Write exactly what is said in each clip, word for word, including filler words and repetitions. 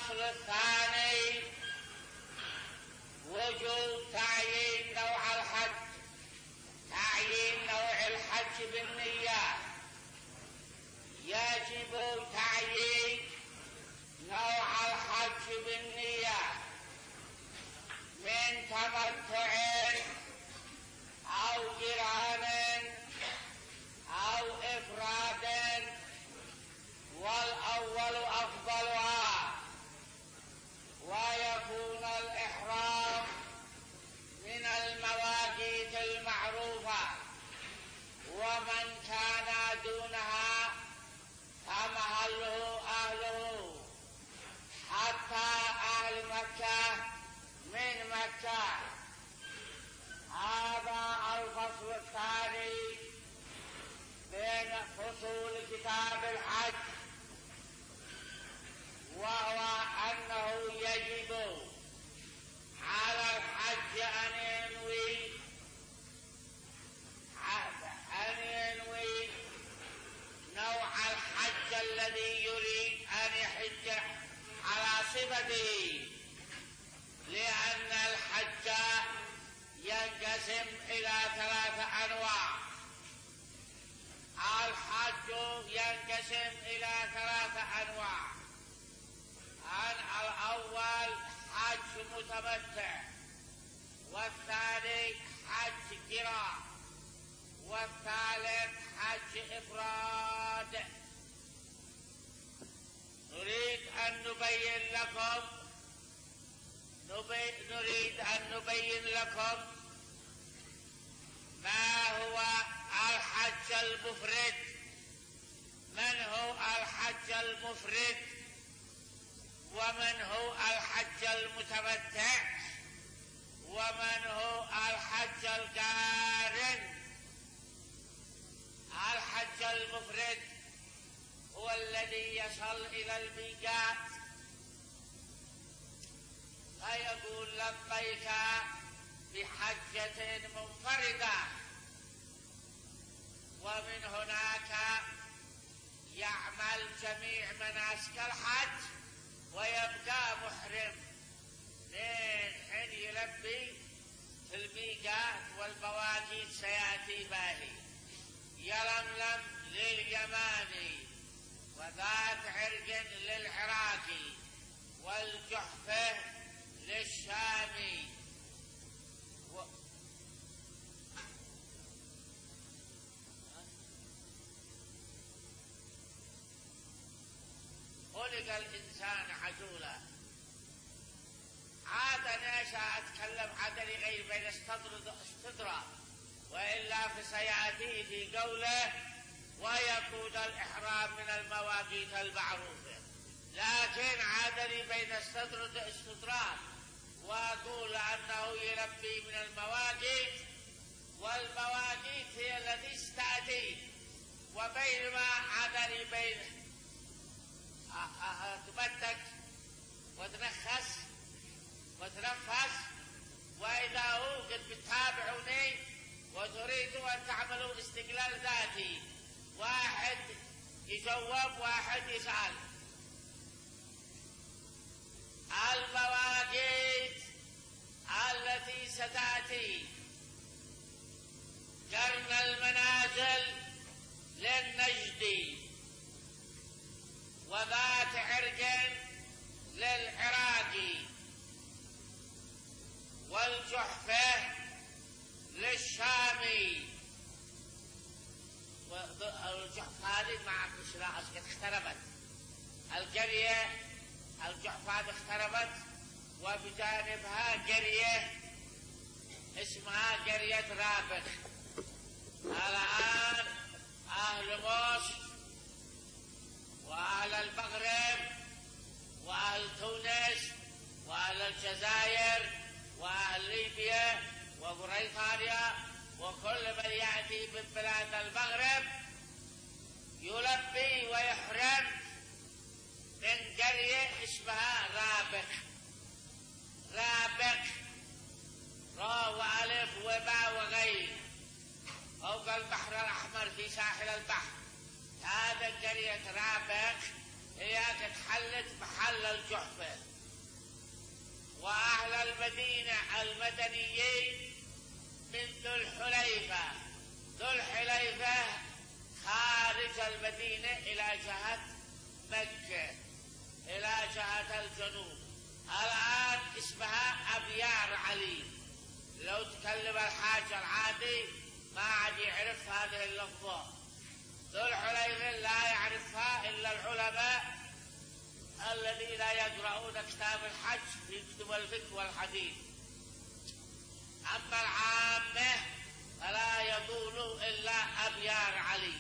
الفصل الثاني وجوب تعيين نوع الحج. تعيين نوع الحج بالنية. يجب تعيين نوع الحج بالنية من تمتع أو قران أو إفراد، والأول أفضلها، ويكون الإحرام من المواقيت المعروفة، ومن كان دونها فمحله أهله حتى أهل مكة من مكة. هذا الفصل الثاني بين فصول كتاب الحج، وهو أنه يجب على الحج أن ينوي أن ينوي نوع الحج الذي يريد أن يحج على صفته، لأن الحج ينقسم إلى ثلاثة أنواع. الحج ينقسم إلى ثلاثة أنواع. الأول حج متمتع، والثاني حج قران، والثالث حج إفراد. نريد أن نبين لكم نريد أن نبين لكم ما هو الحج المفرد. من هو الحج المفرد؟ ومن هو الحج المتمتع؟ ومن هو الحج القارن؟ الحج المفرد هو الذي يصل إلى الميقات فيقول لبيك بحجة منفردة، ومن هناك يعمل جميع مناسك الحج ويبقى محرم من حين يلبي في الميقات، والمواقيت سيأتي باهي. يلملم لليماني، وذات عرق للعراقي، والجحفة للشامي. و... خلق الإنسان عجولا. عاد نشأ أتكلم عدل غير بين استدرى، وإلا فسيأتي في قوله ويكون الإحرام من المواقيت المعروفة، لكن عادني بين استدراك وأقول أنه يلبي من المواقيت، والمواقيت هي التي استأتي، وبينما عادني بين تمتك وتنخس وتنفس. وإذا هو قد بتتابعوني وتريدوا أن تعملوا استقلال ذاتي، واحد يجاوب واحد يسأل. المواقيت التي ستأتي: قرن المنازل للنجدي، وذات عرق للعراقي، والجحفة للشامي. والجحفة هذه مع بشراء اختربت القرية، الجحفة اختربت، وبجانبها قرية اسمها قرية رابغ. الآن أهل مصر وأهل المغرب وأهل تونس وأهل الجزائر وأهل ليبيا وبريطانيا وكل من يأتي من بلاد المغرب يلبي ويحرم من قرية اسمها رابغ. رابغ را وألف وباء وغين، فوق البحر الأحمر في ساحل البحر. هذا قرية رابغ هي قد حلت محل الجحفة. وأهل المدينة المدنيين من ذو الحليفة. ذو الحليفة خارج المدينة إلى جهة مكة، إلى جهة الجنوب. الآن اسمها أبيار علي. لو تكلم الحاج العادي ما عاد يعرف هذه اللفظة. ذو الحليفة لا يعرفها إلا العلماء الذين يقرؤون كتاب الحج في كتب الفقه والحديث. أما العامة فلا يقول إلا أبيار علي.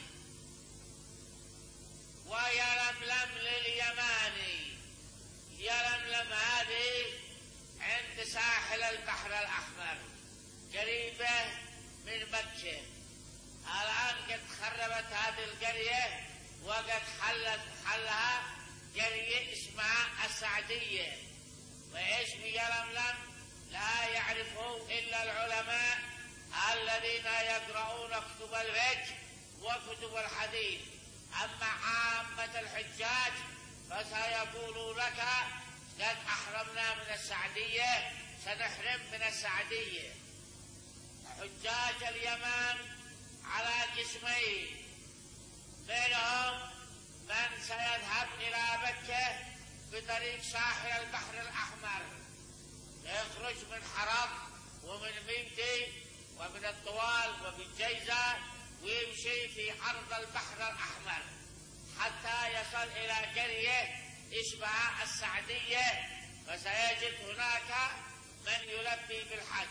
ويلملم لليماني. يلملم هذه عند ساحل البحر الأحمر قريبة من مكة. الآن قد خربت هذه القرية وقد حلت حلها قرية اسمها السعدية. وإيش يلملم لا يعرفه إلا العلماء الذين يقرؤون كتب الفقه وكتب الحديث. أما عامة الحجاج فسيقولوا لك قد أحرمنا من السعدية، سنحرم من السعدية. حجاج اليمن على قسمين، منهم من سيذهب إلى مكة بطريق ساحل البحر الأحمر، يخرج من حرم ومن ميمتي ومن الطوال ومن جيزة ويمشي في عرض البحر الأحمر حتى يصل إلى قرية اسمها السعدية، فسيجد هناك من يلبي بالحج.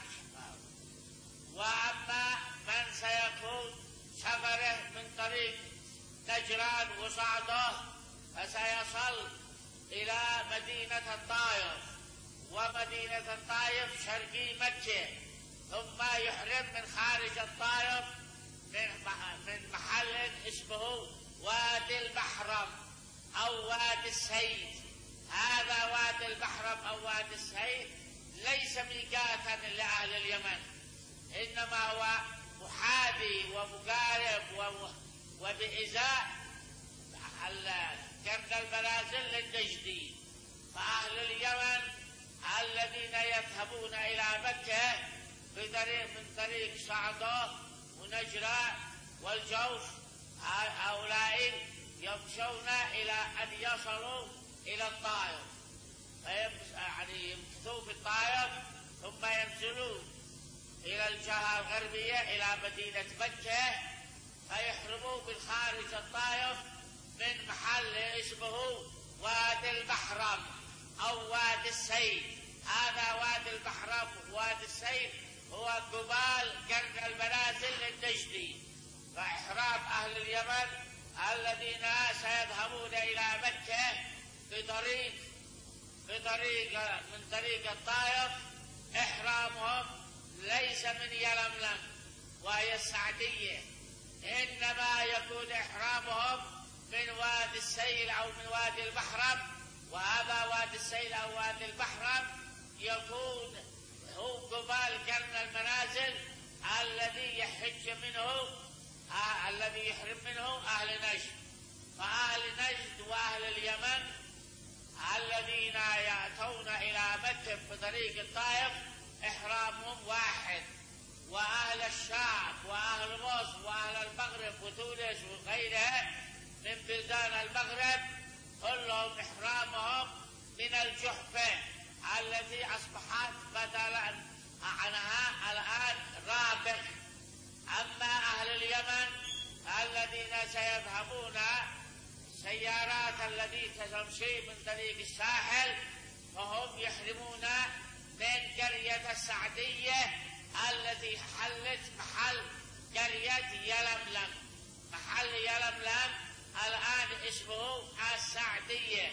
وأما من سيكون سفره من طريق نجران وصعده فسيصل إلى مدينة الطائف، ومدينة الطائف شرقي مكة، ثم يحرم من خارج الطائف من محل اسمه وادي البحرم أو وادي السيد. هذا وادي البحرم أو وادي السيد ليس ميقاتا لأهل اليمن، إنما هو محاذي ومقارب وبإزاء جنب المنازل للنجدي. فأهل اليمن الذين يذهبون إلى مكة بطريق من طريق صعدة ونجرة والجوف هؤلاء يمشون إلى أن يصلوا إلى الطائف، يعني يمكثوا في الطائف ثم ينزلون إلى الجهة الغربية إلى مدينة مكة، فيحرموا من خارج الطائف من محل اسمه وادي البحرم أو وادي السيد. هذا وادي البحرم ووادي السيد هو قبال قرن المنازل للنجدي. فإحرام أهل اليمن الذين سيذهبون إلى مكة بطريق بطريق من طريق الطائف إحرامهم ليس من يلملم وهي السعدية، إنما يكون إحرامهم من وادي السيل أو من وادي البحرم. وهذا وادي السيل أو وادي البحرم يكون هو قبال قرن المنازل الذي يحج منه آه الذي يحرم منه أهل نجد. فأهل نجد وأهل اليمن الذين يأتون إلى مكة بطريق الطائف إحرامهم واحد. وأهل الشام وأهل مصر وأهل المغرب وتونس وغيرها من بلدان المغرب كلهم إحرامهم من الجحفة التي أصبحت بدلا عنها الآن رابغ. أما أهل اليمن الذين سيذهبون السيارات التي تمشي من طريق الساحل فهم يحرمون من قرية السعدية التي حلت محل قرية يلملم. محل يلملم الآن اسمه السعدية.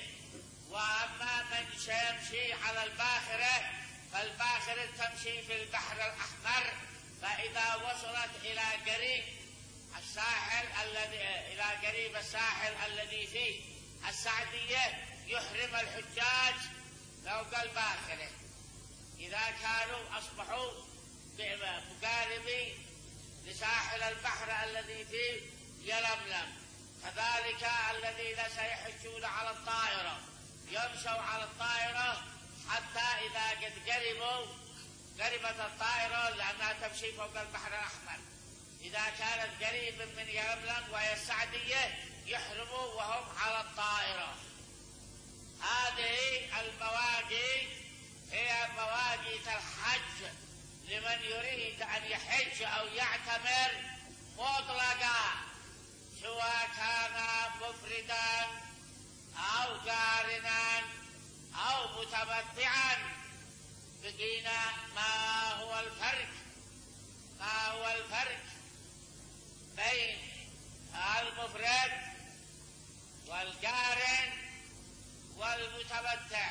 وأما من سيمشي على الباخرة فالباخرة تمشي في البحر الأحمر، فإذا وصلت إلى قريب الساحل الذي إلى قريب الساحل الذي فيه السعدية يحرم الحجاج فوق الباخرة إذا كانوا أصبحوا مقاربين لساحل البحر الذي فيه يلملم. كذلك الذين سيحجون على الطائرة يمشوا على الطائرة حتى إذا قد قربوا قربت الطائرة لأنها تمشي فوق البحر الأحمر، إذا كانت قريبا من يلملم وهي السعدية يحرموا وهم على الطائرة. هذه المواقيت هي مواقيت الحج لمن يريد أن يحج أو يعتمر مطلقا، سواء كان مفردا أو قارنا أو متمتعا. بقينا ما هو الفرق ما هو الفرق بين المفرد والقارن والمتمتع.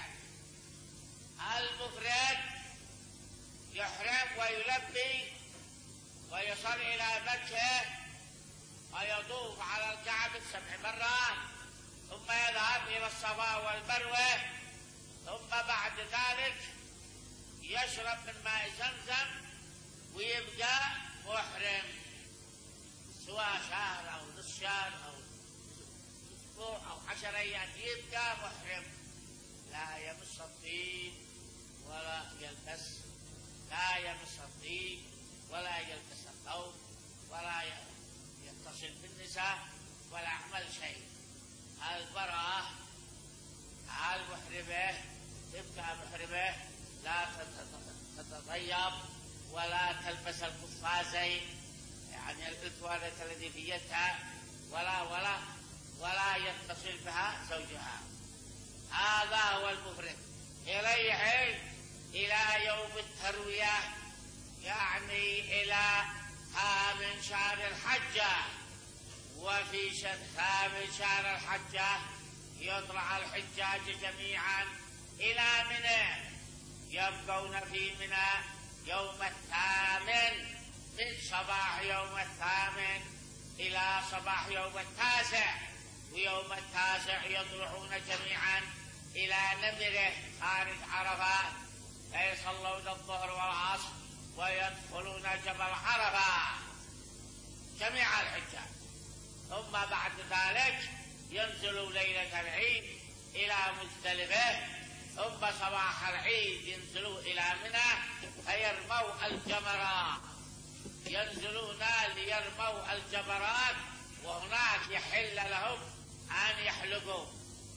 المفرد يحرم ويلبي ويصل إلى مكة ويطوف على الكعبة سبع مرات، ثم يذهب إلى الصفا والمروة، ثم بعد ذلك يشرب من ماء زمزم ويبقى محرم، سواء شهر أو نصف شهر أو أسبوع أو عشر أيام يبقى محرم، لا يمس الطيب ولا يلبس لا يمس الطيب ولا يلبس الثوب ولا يتصل بالنساء ولا يعمل شيء. المرأة المحرمة تبقى محرمة، لا تتطيب ولا تلبس القفازين يعني الألوانة التي في يدها ولا ولا ولا يتصل بها زوجها. هذا هو المفرد. إليه إلى يوم التروية يعني إلى ثامن شهر الحجة، وفي ثامن شهر الحجة يطلع الحجاج جميعا إلى منى، يبقون في منى يوم الثامن من صباح يوم الثامن إلى صباح يوم التاسع، ويوم التاسع يطلعون جميعا إلى نمره خارج عرفات، فيصلون الظهر والعصر ويدخلون جبل عرفة جميع الحجاج، ثم بعد ذلك ينزلوا ليلة العيد إلى مزدلفة، ثم صباح العيد ينزلوا إلى منى فيرموا الجمرات، ينزلون ليرموا الجمرات، وهناك يحل لهم أن يحلقوا.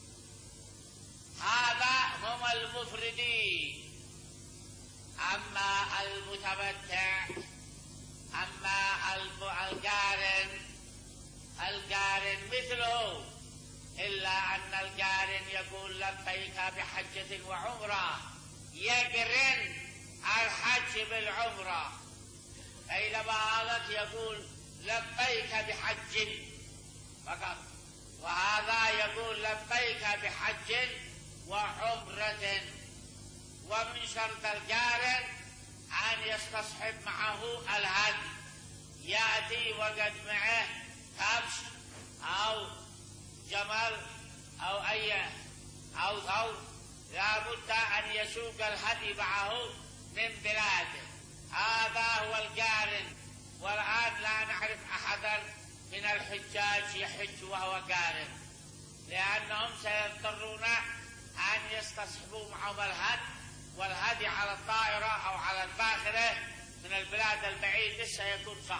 هذا هم المفردين. أما المتمتع أما القارن القارن مثله، إلا أن القارن يقول لبيك بحجة وعمرة، يقرن الحج بالعمرة، بينما هذا يقول لبيك بحج فقط، وهذا يقول لبيك بحج وعمرة. ومن شرط القارن أن يستصحب معه الهدي، يأتي وقد معه كبش أو جمل أو أي أو ثور، لا بد أن يسوق الهدي معه من بلاده. هذا هو القارن. والآن لا نعرف أحدا من الحجاج يحج وهو قارن، لأنهم سيضطرون أن يستصحبوا معهم الهدي، والهدي على الطائرة أو على الباخرة من البلاد البعيدة سيكون صعب،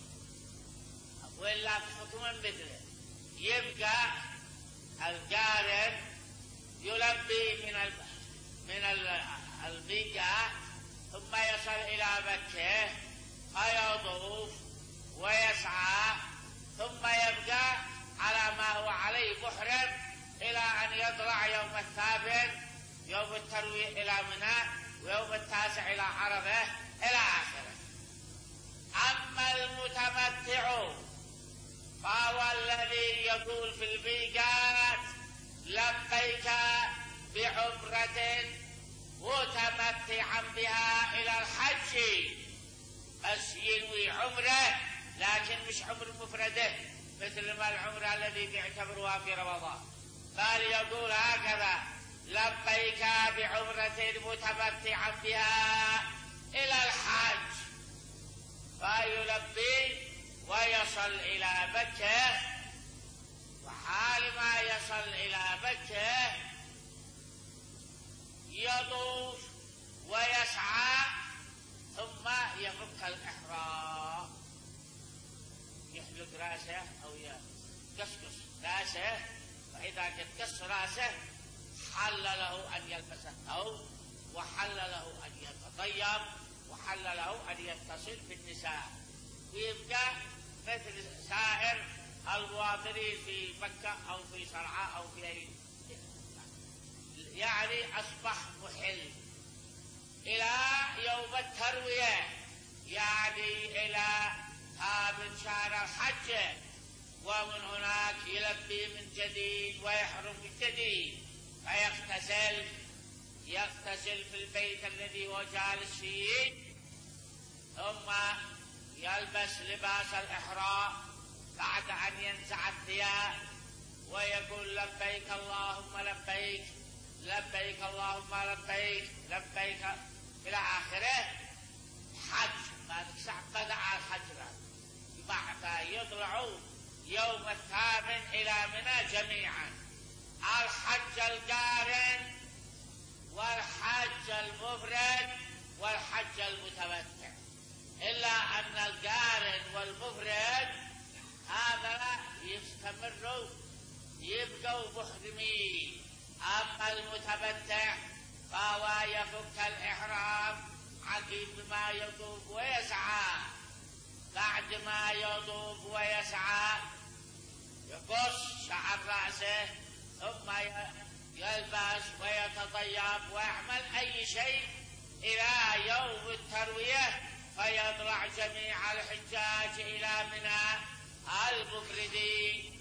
وإلا حكما مثله. يبقى القارن يلبي من من الميقات، ثم يصل إلى مكة فيطوف ويسعى، ثم يبقى على ما هو عليه محرم إلى أن يطلع يوم الثامن يوم التروية إلى منى، ويوم التاسع إلى عرفة إلى آخره. أما المتمتع فهو الذي يقول في الميقات لبيك بعمرة متمتعا بها إلى الحج، بس ينوي عمره لكن مش عمر مفردة مثل ما العمرة الذي يعتبرها في رمضان، بل يقول هكذا لبيك بعمرة متمتعا بها إلى الحج، فيلبي ويصل إلى مكة، حجه يطوف ويسعى ثم يفك الإحرام، يحلق راسه أو يقصقص راسه، فإذا قد قص راسه حل له أن يلبس الثوب، وحل له أن يتطيب، وحل له أن يتصل بالنساء، ويبقى مثل سائر المواطنين في مكة أو في صنعاء أو في أي، يعني أصبح محل إلى يوم التروية، يعني إلى ثامن شهر الحج، ومن هناك يلبي من جديد ويحرم من جديد، فيغتسل يغتسل في البيت الذي هو جالس فيه، ثم يلبس لباس الإحرام بعد أن ينزع الثياب ويقول لبيك اللهم لبيك لبيك اللهم لبيك لبيك إلى آخره. حج بعد ساعة بدأ الحج، بعد يطلعوا يوم الثامن إلى منى جميعا، الحج القارن والحج المفرد والحج المتمتع، إلا أن القارن والمفرد هذا يستمروا يبقوا محرمين، أما المتمتع فهو يفك الإحرام عقب ما يطوف ويسعى، بعد ما يطوف ويسعى يقص شعر رأسه، ثم يلبس ويتطيب ويعمل أي شيء إلى يوم التروية، فيطلع جميع الحجاج إلى منى المفردين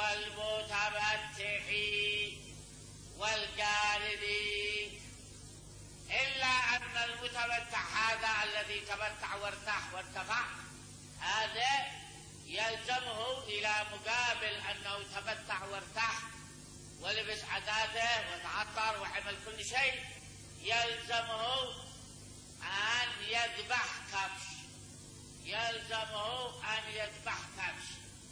والمتمتعين والقارنين، إلا أن المتمتع هذا الذي تمتع وارتاح وارتفع، هذا يلزمه إلى مقابل أنه تمتع وارتاح ولبس عداته وتعطر وعمل كل شيء، يلزمه أن يذبح كبش، يلزمه أن يذبح كبش،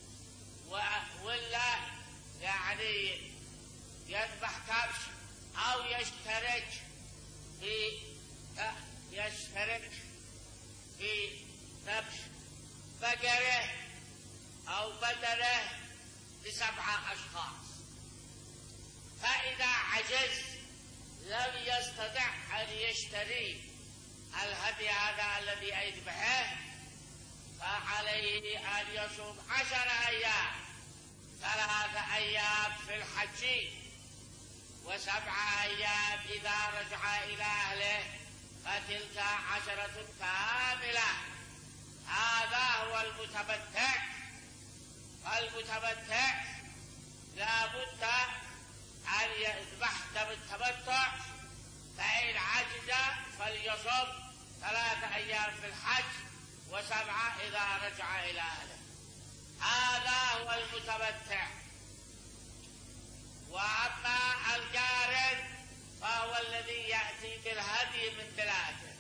ولا يعني يذبح كبش أو يشترك في يشترك في ذبح بقرة أو بدنه لسبعة أشخاص، فإذا عجز لم يستطع أن يشتري الهدي هذا الذي يذبحه، فعليه أن يصوم عشر أيام، ثلاثة أيام في الحج وسبعة أيام إذا رجع إلى أهله، فتلك عشرة كاملة. هذا هو المتمتع. المتمتع لا بد أن يذبح دم التمتع، فإن عجز فليصم ثلاثة أيام في الحج وسبعة إذا رجع إلى أهله. هذا هو المتمتع. وأما القارن فهو الذي يأتي بالهدي من بلاده،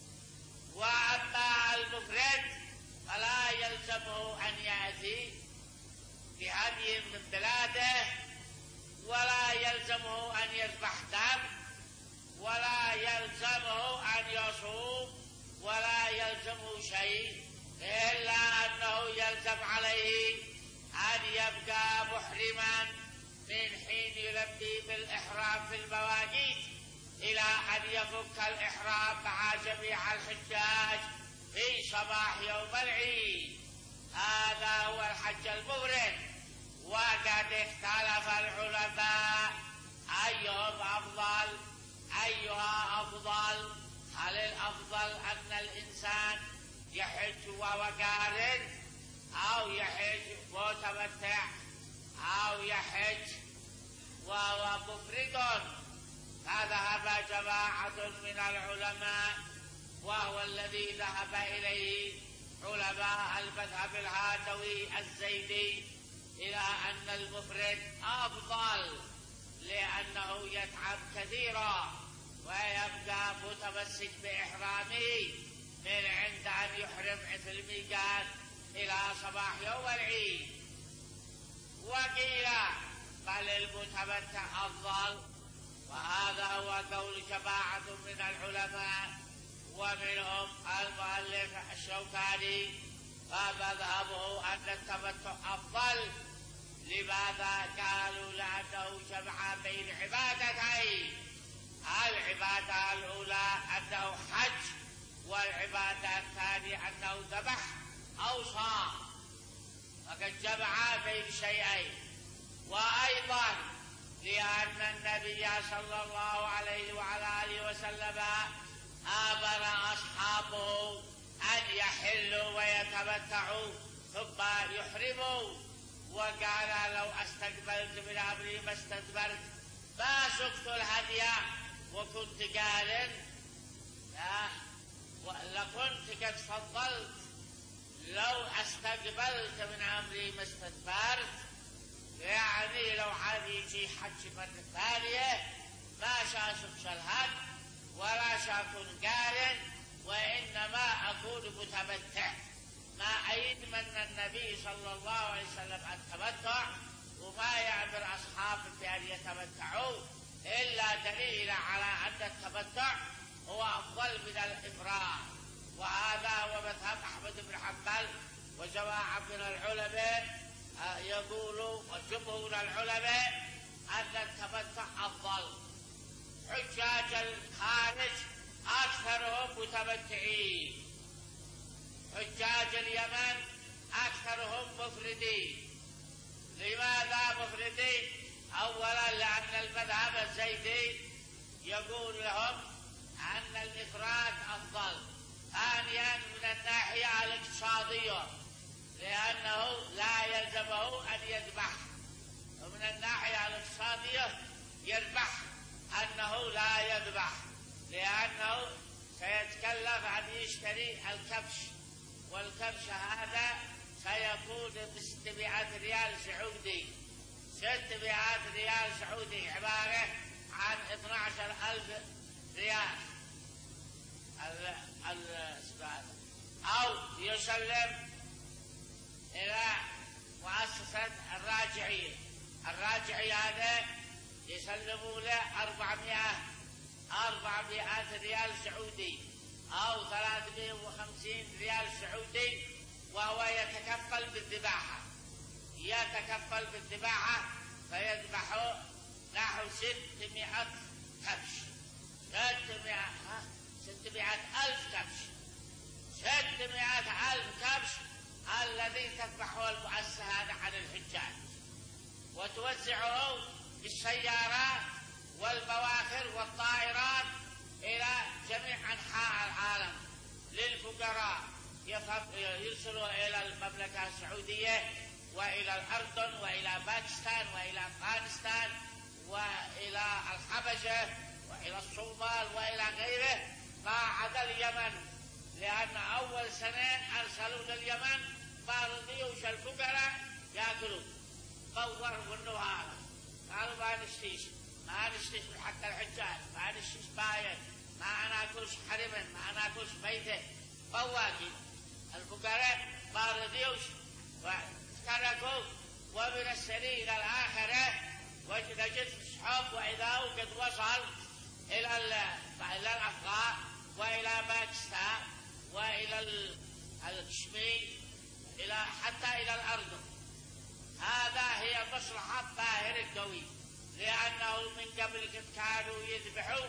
وأما المفرد فلا يلزمه أن يأتي بهدي من بلاده، ولا يلزمه أن يذبح دم، ولا يلزمه أن يصوم، ولا يلزمه شيء، إلا أنه يلزم عليه أن يبقى محرما من حين يلبي بالإحرام في المواقيت إلى أن يفك الإحرام مع جميع الحجاج في صباح يوم العيد. هذا هو الحج المفرد. وقد اختلف العلماء أيهم أفضل أيها أفضل، هل الأفضل أن الإنسان يحج وهو قارن، أو يحج متمتع، أو يحج وهو مفرد؟ فذهب جماعة من العلماء، وهو الذي ذهب إليه علماء المذهب الهادوي الزيدي، إلى أن المفرد أفضل، لأنه يتعب كثيرا ويبقى متمسك بإحرامه من عند أن يحرم في الميقات إلى صباح يوم العيد. وقيل بل للمتمتع أفضل، وهذا هو قول جماعة من العلماء ومنهم المؤلف الشوكاني، فمذهبه أن التمتع أفضل. لماذا؟ قالوا لأنه جمع بين عبادتين، العبادة الأولى أنه حج، والعبادة الثانية أنه ذبح أو صام، فقد جمع بين شيئين. وأيضا لأن النبي صلى الله عليه وعلى آله وسلم أمر أصحابه أن يحلوا ويتمتعوا ثم يحرموا، وقال لو استقبلت من أمري ما استدبرت ما سقت الهدي وكنت قال لكنت قد فضلت لو استقبلت من أمري ما استدبرت، يعني لو عاد يجي حج مرة ثانية ما شاسقش الهد ولا شاكون قارن، وإنما أكون متمتع. ما أيد من النبي صلى الله عليه وسلم التمتع، وما يأمر أصحابه بأن يتمتعوا إلا دليل على أن التمتع هو أفضل من الإفراد. وهذا هو مذهب أحمد بن حنبل وجماعة من العلماء يقولوا، وجمهور العلماء أن التمتع أفضل. حجاج الخارج أكثرهم متمتعين، حجاج اليمن أكثرهم مفردين. لماذا مفردين؟ أولا لأن المذهب الزيدي يقول لهم أن الإفراد أفضل. ثانيا من الناحية الاقتصادية لأنه لا يلزمه أن يذبح، ومن الناحية الاقتصادية يربح أنه لا يذبح، لأنه سيتكلف أن يشتري الكبش، والكبش هذا سيكون بستمائة ريال سعودي. ستمائة ريال سعودي عبارة عن اثني عشر ألف ريال أو يسلم إلى مؤسسة الراجعية. الراجعية هذا يسلموا له أربعمائة أربعمائة ريال سعودي أو ثلاثمائة وخمسين ريال سعودي، وهو يتكفل بالذباحة يتكفل بالذباحة فيذبح نحو ستمائة كبش، ستمائة ستمائة ألف كبش ستمائة ألف كبش الذي تذبحه المؤسسة هذا عن الحجاج، وتوزعه بالسيارات والبواخر والطائرات إلى جميع أنحاء العالم للفقراء، يرسلوا إلى المملكة السعودية وإلى الأردن وإلى باكستان وإلى أفغانستان وإلى الحبشة وإلى الصومال وإلى غيره، ما عدا اليمن، لأن أول سنة أرسلوا لليمن ما رضيوش الفقراء يأكلوا فور والنهار، قالوا ما نشتيش ما نشتيش حتى الحجاج، ما نشتيش باين، ما ناكلش حرما، ما ناكلش ميتة، فواكه الفقراء ما رضيوش وتركوا. ومن السنين إلى الآخرة وجد السحب وإذا هو قد وصل إلى إلى الأفغان وإلى باكستان وإلى الكشمير إلى حتى إلى الأردن. هذا هي مصلحة طاهر القوي، لأنه من قبل كانوا يذبحوا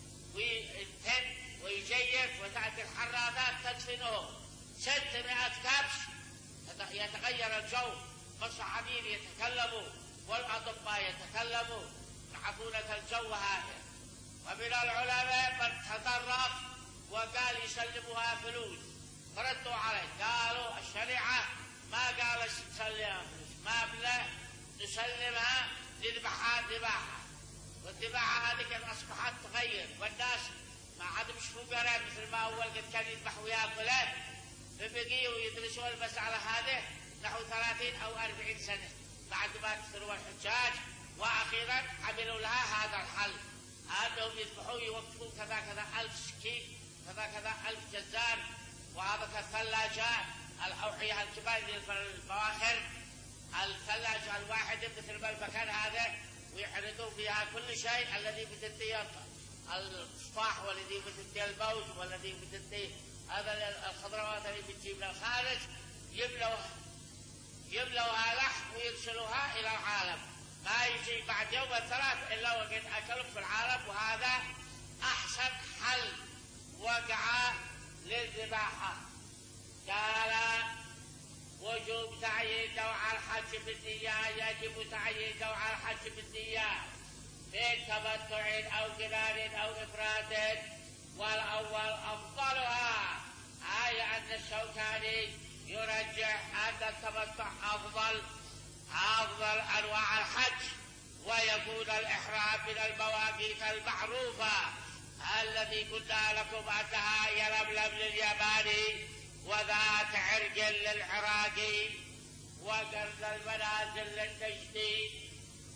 وينتن ويجيف وتأتي الحرادات تدفنه. ستمائة كبش يتغير الجو، والصحفيين يتكلموا والأطباء يتكلموا يعرفونك الجو هذا. ومن العلماء من تطرف وقال يسلموها فلوس، فردوا عليه قالوا الشريعة ما قال تسلمها فلوس، ما بلا نسلمها نذبحها ذباحة، والذباحة هذه قد أصبحت تغير، والناس ما عاد مش فقراء مثل ما أول قد كان يذبح وياكله، فبقيوا يدرسوا المسألة هذه نحو ثلاثين أو أربعين سنة بعد ما كثروا الحجاج، وأخيرا عملوا لها هذا الحل أنهم يذبحوا يوقفوا كذا كذا ألف سكين كذا كذا ألف جزار، وهذا كالثلاجات الأوعية الكبار للبواخر الثلاجة الواحدة مثل ما المكان هذا، ويحرقوا فيها كل شيء الذي بتنتهي الصفاح والذي بتنتهي الموز والذي بتنتهي هذا الخضروات اللي بتجيب من الخارج، يملوها يملوها لحم ويرسلوها إلى العالم. ما يجي بعد يوم ثلاث إلا وقد أكلوا في العالم. وهذا أحسن حل وقع للذباحة. قال وجوب تعيين نوع الحج بالنية، يجب تعيين نوع الحج بالنية من تمتع أو قران أو إفراد، والأول أفضلها، أي أن الشوكاني يرجح أن التمتع أفضل أفضل أنواع الحج، ويكون الإحرام من المواقيت المعروفة الذي قلنا لكم أنها يلملم لليماني، وذات عرق للعراقي، وقرن المنازل للنجدي،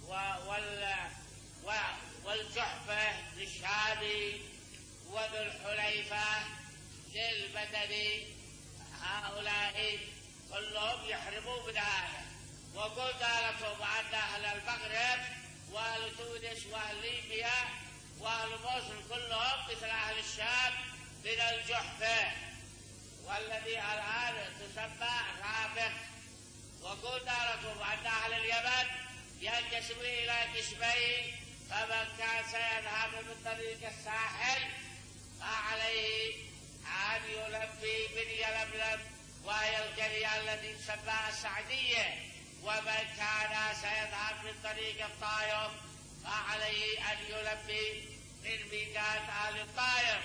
والجحفة للشامي، وذو الحليفة للمدني. هؤلاء كلهم يحرموا من هذا. وقلنا لكم أن أهل المغرب وأهل تونس وأهل ليبيا وأهل مصر كلهم مثل أهل الشام من الجحفة، والذي الآن تسمى رافق. وقلنا لكم أن أهل اليمن ينقسم إلى قسمين، فمن كان سيذهب من طريق الساحل فعليه أن يلبي من يلملم وهي القرية التي تسمى السعدية، ومن كان سيذهب من طريق الطائف فعليه أن يلبي من ميقات أهل الطائف.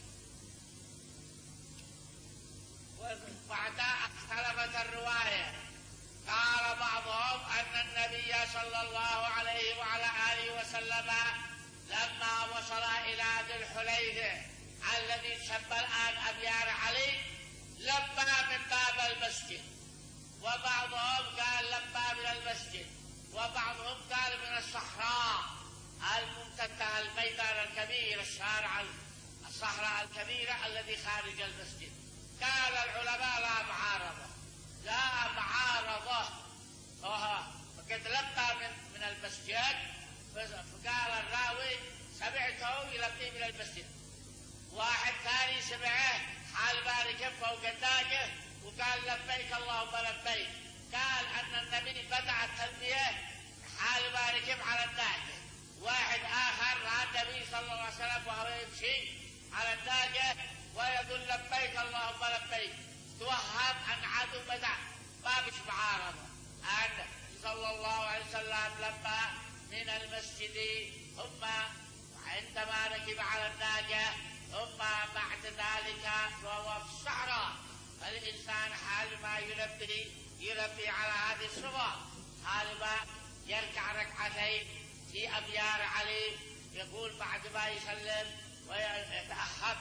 وبعدها اختلفت الرواية، قال بعضهم أن النبي صلى الله عليه وعلى آله وسلم لما وصل إلى ذي الحليفة الذي يسمى الآن أبيار علي لبى من باب المسجد، وبعضهم قال لبى من المسجد، وبعضهم قال من الصحراء الممتدة الميدان الكبير الشارع الصحراء الكبيرة الذي خارج المسجد. قال العلماء لا معارضة لا معارضة فقد لبى من, من المسجد. فقال الراوي سمعته يلبي من المسجد. واحد ثاني سمعه حال بارك فوق الناقة وقال لبيك اللهم لبيك. قال أن النبي بدأ التلبية حال بارك على الناقة. واحد آخر رأى النبي صلى الله عليه وسلم وهو يمشي على الناقة ويقول لبيك اللهم لبيك، توهم أن عدو بدأ. ما بش معارضة أن صلى الله عليه وسلم لبى من المسجد، ثم عندما ركب على الناقة، ثم بعد ذلك وهو في الصحراء. فالإنسان حال ما يلبي يلبي على هذه الصورة، حال ما يركع ركعتين في أبيار علي، يقول بعد ما يسلم ويتأخر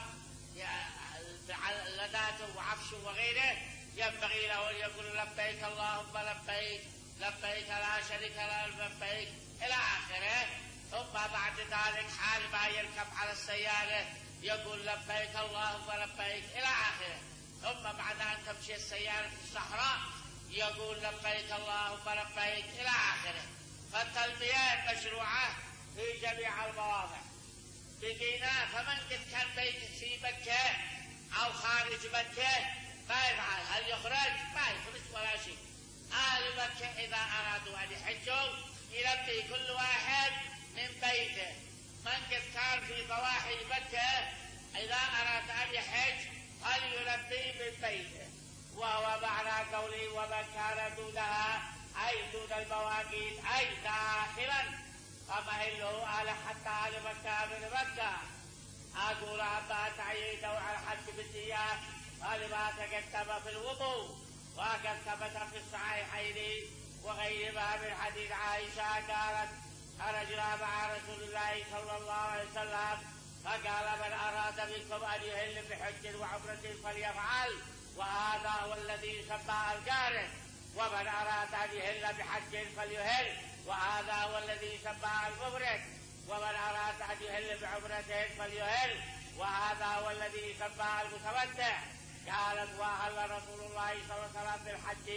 لذاته وعفشه وغيره، ينبغي له أن يقول لبيك اللهم لبيك لبيك لا شريك له لبيك إلى آخره. ثم بعد ذلك حال ما يركب على السيارة يقول لبيك اللهم لبيك إلى آخره. ثم بعد أن تمشي السيارة في الصحراء يقول لبيك اللهم لبيك إلى آخره. فالتلبية مشروعة في جميع المواضع. بقينا فمن قد كان بيته في مكة أو خارج مكة ما يفعل، هل يخرج؟ ما يخرج ولا شيء. أهل مكة إذا أرادوا أن يحجوا يلبي كل واحد من بيته. من قد كان في ضواحي مكة إذا أراد أن يحج فليلبي من بيته. وهو معنى قولي ومن كان دونها أي دون المواقيت أي داخلا فمهله أهل حتى أهل مكة من مكة. أقول أما تعيين نوع الحج بالنية فلما تقدم في الوضوء، وقد ثبت في الصحيحين وغيرها من حديث عائشة قالت خرجنا مع رسول الله صلى الله عليه وسلم فقال من أراد منكم أن يهل بحج وعمرة فليفعل، وهذا هو الذي يسمى القارن. ومن أراد أن يهل بحج فليهل، وهذا هو الذي يسمى المفرد. ومن أراد أن يهل بعمرة فليهل، وهذا هو الذي يسمى المتمتع. قالت وأهل رسول الله صلى الله عليه وسلم بالحج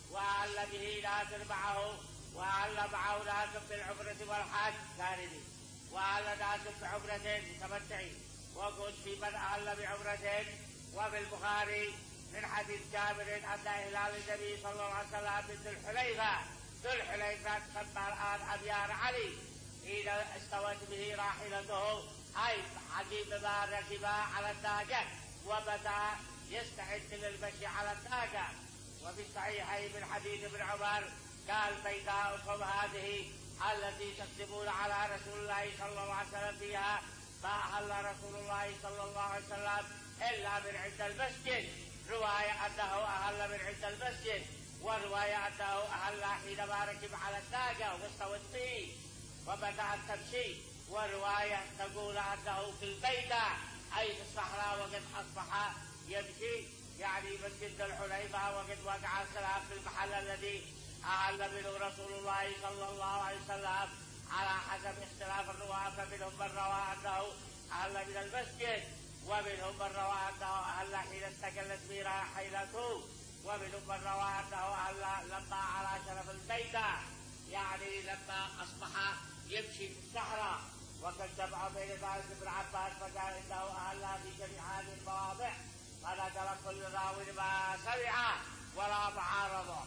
وأهل به لازم معه، وأهل معه لازم بالعمرة والحج ثاني، وأهل لازم بعمرة متمتعين. وقل في من أهل بعمرة. وفي البخاري من حديث جابر أن إهلال النبي صلى الله عليه وسلم من ذي الحليفة. ذو الحليفة تسمى الآن أبيار علي، حين استوت به راحلته، أي عجيب ما ركب على الناقة وبدأ يستعد للمشي على الناقة. وفي الصحيحين من حديث ابن عمر قال بيداؤكم هذه التي تكذبون على رسول الله صلى الله عليه وسلم فيها ما أهل رسول الله صلى الله عليه وسلم إلا من عند المسجد. رواية أنه أهل من عند المسجد، ورواية أنه أهل حينما ركب على الناقة واستوت به وبدأت تمشي. ورواية تقول أنه في البيدة أي في الصحراء وقد أصبح يمشي، يعني مسجد الحليفة، وقد وقع السلام في المحل الذي أهل منه رسول الله صلى الله عليه وسلم على حسب اختلاف الرواة. فمنهم من روى أنه أهل من المسجد، ومنهم من روى أنه أهل حين استقلت به راحلته، ومنهم من روى أنه أهل لما على شرف البيدة، يعني لما أصبح يمشي في الصحراء. وقد جمع بين ذلك ابن عباس فقال إنه أهل في جميع هذه المواضع، فنقل كل راو ما سمع ولا معارضة.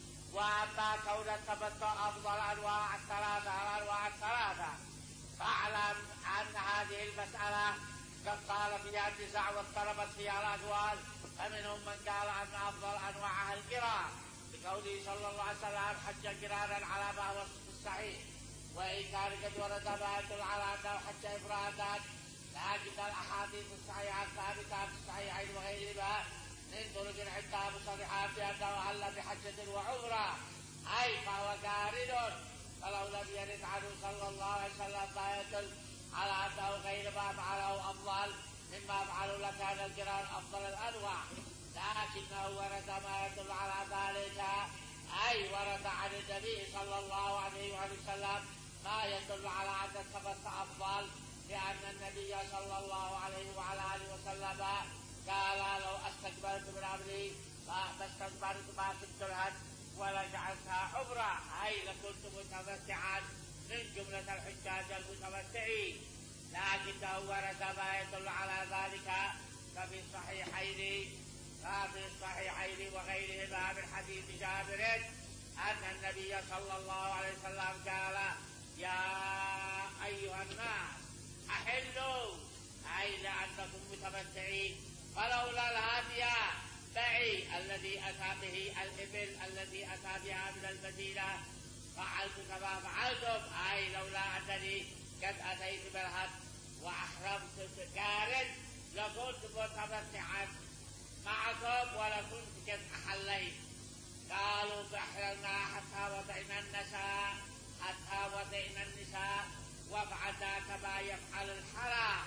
وأما كون التمتع أفضل أنواع الثلاثة الأنواع الثلاثة فاعلم أن هذه المسألة قد طال فيها النزاع واضطربت فيها الأقوال. فمنهم من قال أن أفضل أنواعها القران، لقوله صلى الله عليه وسلم حج قرانا على ما هو الصحيح، وإن كان قد ورد ما يدل على أنه حج إفرادا، لكن الأحاديث الصحيحة الثابتة في الصحيحين وغيرهما من طرق عدة مصرحة بأنه أهل بحجة وعمرة، أي فهو قارن. فلو لم يرد عنه صلى الله عليه وسلم ما يدل على أنه غير ما فعله أفضل مما فعله لكان القران أفضل الأنواع، لكنه ورد ما يدل على ذلك، أي ورد عن النبي صلى الله عليه وسلم ما يدل على أن التمتع أفضل، لأن النبي صلى الله عليه وعلى آله وسلم قال لو استكبرت من أمري ما استكبرت ما كنت الهد ولجعلتها عمرة، أي لكنت متمتعا من جملة الحجاج المتمتعين. لكنه ورد ما يدل على ذلك ففي الصحيحين ففي الصحيحين وغيرهما من حديث جابر أن النبي صلى الله عليه وسلم قال يا أيها الناس أحلوا، أي لأنكم متمتعين، فلولا الهدي معي الذي أتى به الإبل الذي أتى بها من المدينة فعلت كما فعلتم، أي لولا أنني قد أتيت بالهد وأحرمت بقارن لكنت متمتعا معكم ولكنت قد أحليت. قالوا فأحللنا حتى وضعنا النساء حتى وضعنا النساء وفعلنا كما يفعل الحرام.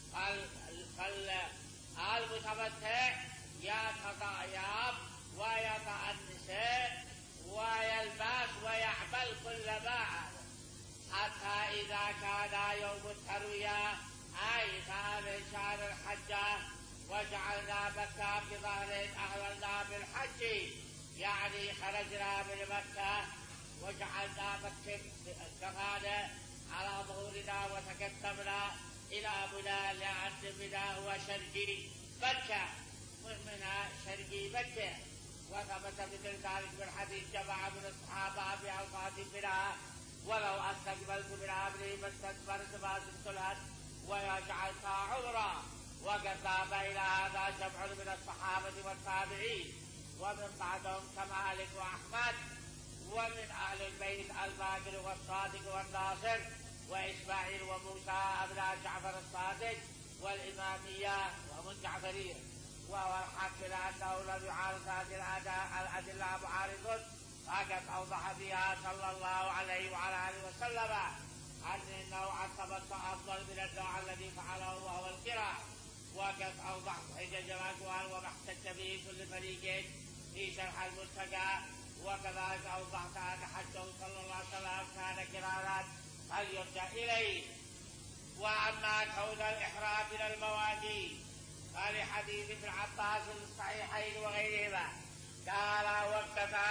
فالمتمتع يتطيب ويتأنس ويلبس ويعمل كل ما حتى إذا كان يوم التروية، أي كان شهر الحجة، وجعلنا مكة بظهر أهلنا بالحج، يعني خرجنا من مكة وجعلنا مكة كفانا على ظهورنا وتقدمنا إلى منى، لأن منى هو شرقي مكة، منى شرقي مكة. وثبت مثل ذلك من حديث جماعة من الصحابة بأوقات منى ولو استقبلت من أمري ما استكبرت ما زدت الهد وجعلتها عمرة. وقد ذهب إلى هذا جمع من الصحابة والتابعين ومن بعدهم كمالك وأحمد، ومن أهل البيت الباقر والصادق والناصر وإسماعيل وموسى أبناء جعفر الصادق والإمامية ومن جعفرية. وهو الحق لأنه لم يعارض هذه الأدلة معارض، فقد أوضح بها صلى الله عليه وعلى آله وسلم أن النوع التمتع أفضل من النوع الذي فعله وهو القراء. وقد أوضح حجج الأقوال وما احتج به كل فريق في شرح المنتقى. وكذلك أوضحت أن حجه صلى الله عليه وسلم كان قراءات فليرجع إليه. وأما كون الإحرام من المواقيت فلحديث ابن عباس في الصحيحين وغيرهما قال وقت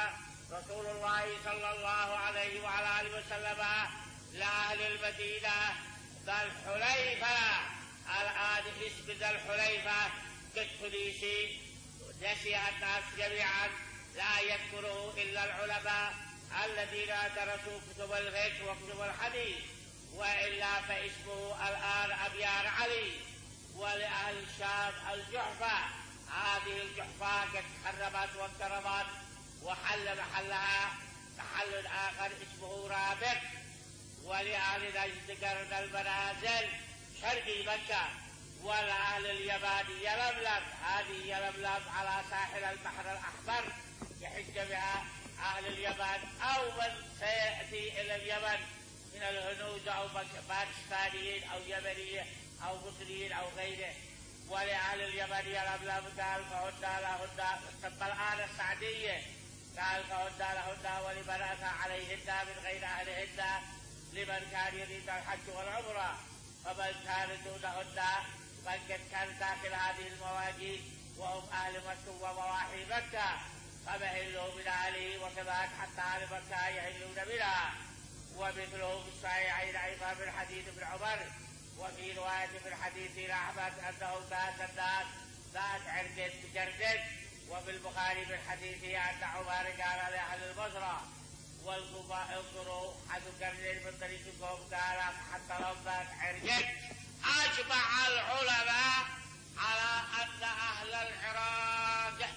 رسول الله صلى الله عليه وعلى آله وسلم لأهل المدينة ذا الحليفة. الآن اسم ذا الحليفة كالتونسي نسي الناس جميعا، لا يذكره إلا العلماء الذين درسوا كتب الفقه وكتب الحديث، وإلا فاسمه الآن أبيار علي. ولأهل الشام الجحفة. هذه الجحفة قد تخربت وانكرمت وحل محلها محل آخر اسمه رابغ. ولأهل نجد قرن المنازل شرقي مكة. ولأهل اليمن يلملم. هذه يلملم على ساحل البحر الأحمر يحج بها أهل اليمن أو من سيأتي إلى اليمن من الهنود أو باكستانيين أو يمنيين أو مصريين أو غيره. ولأهل اليمن يلملم قال فهن لهن سب الآن السعدية قال فهن لهن ولمن أتى عليهن من غير أهلهن لمن كان يريد الحج والعمرة. فمن كان دونهن من قد كان داخل هذه المواقيت وهم أهل مكة ومواحي مكة فمهلوا من أهله وكذلك حتى أهل مكة يهلون منها. ومثله في الصحيحين أيضا من حديث ابن عمر وفي رواية من حديث أحمد أنه ذات الناس ذات عرق بجرد. وفي البخاري من حديثه أن عمر قال لأهل البصرة والكوفة انظروا حد قرن من طريقكم قال حتى لو ذات عرق. أجمع العلماء على أن أهل العراق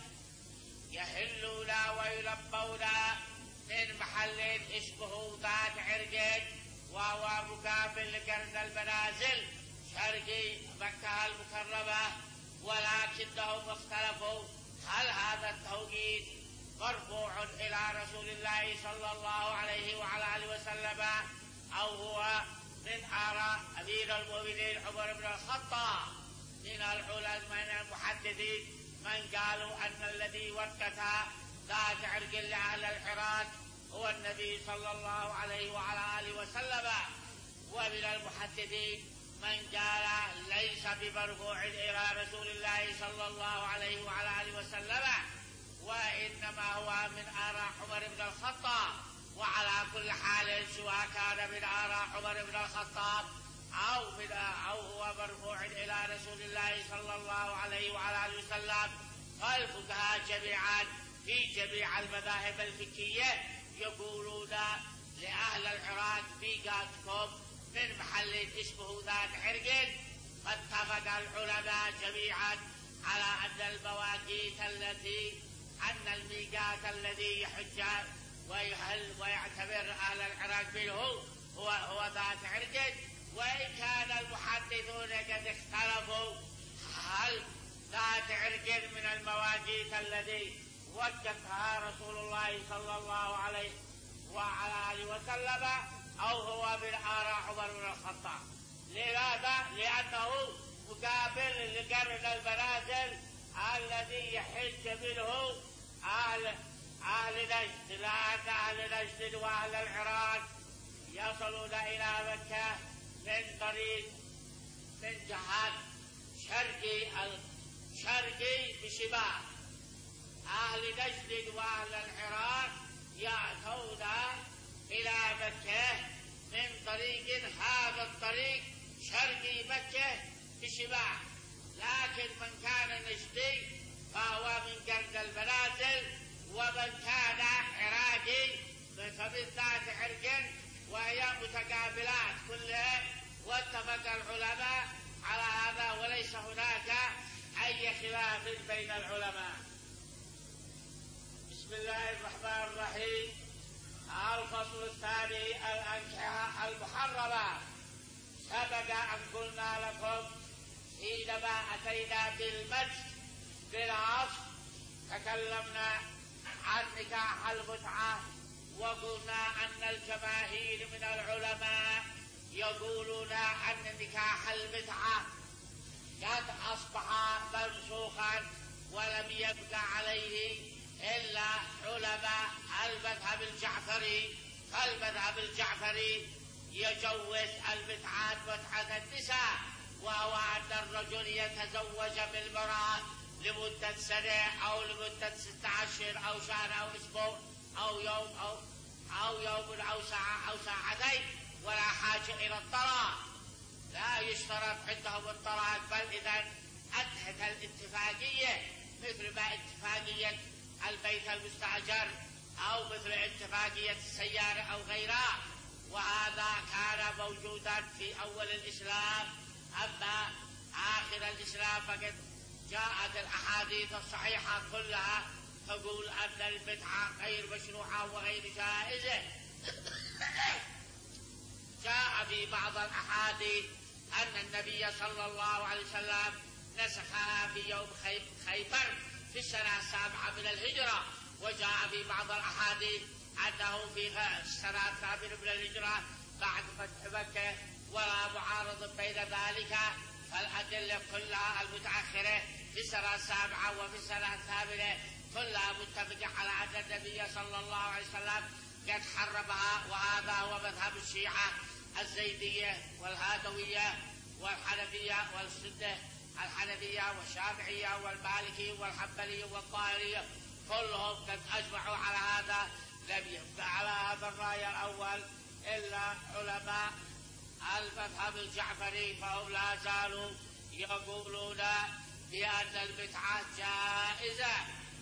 يهلون ويلبون من محل اسمه ذات عرق وهو مقابل لقرن المنازل شرقي مكة المكرمة. ولكنهم اختلفوا هل هذا التوقيت مرفوع إلى رسول الله صلى الله عليه وعلى آله وسلم أو هو من آراء أمير المؤمنين عمر بن الخطاب. من العلماء من المحدثين من قالوا أن الذي وقت ذات عرق لأهل العراق هو النبي صلى الله عليه وعلى آله وسلم. ومن المحدثين من قال ليس بمرفوع إلى رسول الله صلى الله عليه وعلى آله وسلم وإنما هو من آراء عمر بن الخطاب. وعلى كل حال سواء كان من آراء عمر بن الخطاب أو من أو هو مرفوع إلى رسول الله صلى الله عليه وعلى آله وسلم فالفقهاء جميعا في جميع المذاهب الفقهية يقولون لأهل العراق ميقاتكم من محل اسمه ذات عرق. فاتفق العلماء جميعا على أن المواقيت التي أن الميقات الذي يحج ويهل ويعتبر أهل العراق منه هو هو ذات عرق. وإن كان المحدثون قد اختلفوا هل ذات عرق من المواقيت الذي وجدها رسول الله صلى الله عليه وعلى آله وسلم أو هو من آراء عمر بن الخطاب. لماذا؟ لأنه مقابل لقرن المنازل الذي يحج منه أهل أهل نجد. لأن أهل نجد وأهل العراق يصلون إلى مكة من طريق من جهة شرقي شرقي بشمال. أهل نجد وأهل العراق يأتون إلى مكة من طريق هذا الطريق شرقي مكة بشمال. لكن من كان نجدي فهو من قرن المنازل ومن كان عراقي فمن ذات عرق وهي متقابلات كلها. واتفق العلماء على هذا وليس هناك أي خلاف بين العلماء. بسم الله الرحمن الرحيم. الفصل الثاني الأنكحة المحرمة. سبق أن قلنا لكم حينما أتينا بالمجد بالعصر تكلمنا عن نكاح المتعة وقلنا أن الجماهير من العلماء يقولون أن نكاح المتعة قد أصبح منسوخا ولم يبقى عليه إلا علماء المذهب الجعفري. فالمذهب الجعفري يجوز المتعة متعة النساء وهو أن الرجل يتزوج بالمرأة لمدة سنة أو لمدة ستة أشهر أو شهر أو أسبوع أو يوم أو أو يوم أو ساعة أو ساعتين، ولا حاجة إلى الطلاق. لا يشترط عندهم الطلاق، بل إذا انتهت الاتفاقية مثل ما اتفاقية البيت المستأجر أو مثل اتفاقية السيارة أو غيرها، وهذا كان موجودا في أول الإسلام. أما آخر الإسلام فقد جاءت الأحاديث الصحيحة كلها تقول أن البدعة غير مشروعة وغير جائزة. جاء في بعض الأحاديث أن النبي صلى الله عليه وسلم نسخها في يوم خيبر في السنة السابعة من الهجرة، وجاء في بعض الأحاديث أنه في السنة الثامنة من الهجرة بعد فتح مكة، ولا معارض بين ذلك. فالأدلة كلها المتأخرة في السنة السابعة وفي السنة الثامنة كلها متفقة على أن النبي صلى الله عليه وسلم قد حرمها. وهذا هو مذهب الشيعة الزيدية والهادوية والحنفية والسنة الحنفية والشافعية والمالكية والحنبلية والظاهرية، كلهم قد أجمعوا على هذا. لم يبقى على هذا الرأي الأول إلا علماء المذهب الجعفري، فهم لا زالوا يقولون بأن البدعة جائزة.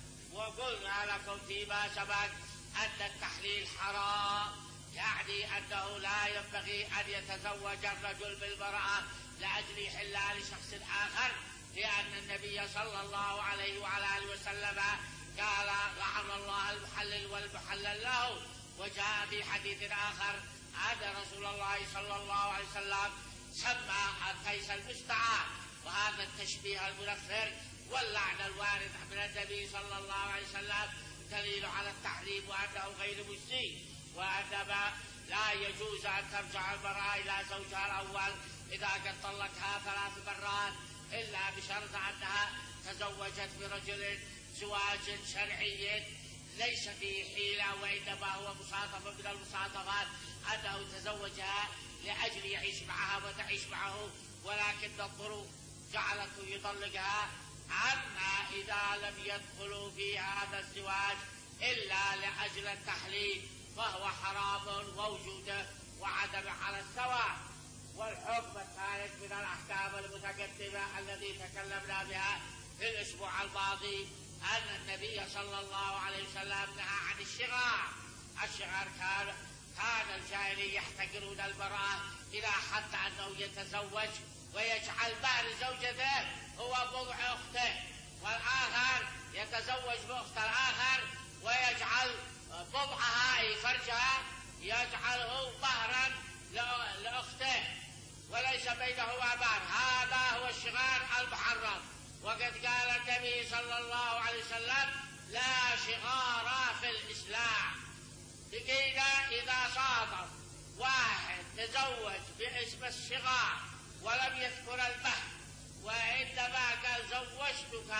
وقلنا لكم فيما سبق أن التحليل حرام، يعني أنه لا ينبغي أن يتزوج الرجل بالمرأة لأجل حلال شخص آخر، لأن النبي صلى الله عليه وعلى آله وسلم قال لعن الله المحلل والمحلل له. وجاء في حديث آخر أن رسول الله صلى الله عليه وسلم سمى القيس المستعار، وهذا التشبيه المنفر واللعن الوارد من النبي صلى الله عليه وسلم دليل على التحريم وأنه غير مجزي، وأنما لا يجوز أن ترجع المرأة إلى زوجها الأول إذا قد طلقها ثلاث مرات إلا بشرط أنها تزوجت برجل زواج شرعي ليس فيه حيلة، وإنما هو مصادفة من المصادفات أنه تزوجها لأجل يعيش معها وتعيش معه، ولكن الظروف جعلته يطلقها. أما إذا لم يدخلوا في هذا الزواج إلا لأجل التحليل فهو حرام ووجوده وعدم على السواء. والحكم الثالث من الأحكام المتقدمة الذي تكلمنا بها في الأسبوع الماضي أن النبي صلى الله عليه وسلم نهى عن الشغار. الشغار كان كان الجاهلية يحتقرون المرأة إلى حتى أنه يتزوج ويجعل مهر زوجته هو بضع أخته، والآخر يتزوج بأخت الآخر ويجعل بضعها أي فرجها يجعله مهرا لأخته وليس بينهما مهر. هذا هو الشغار المحرم. وقد قال النبي صلى الله عليه وسلم لا شغار في الإسلام. بقينا إذا صادف واحد تزوج باسم الشغار ولم يذكر المهر، وعندما قال زوجتك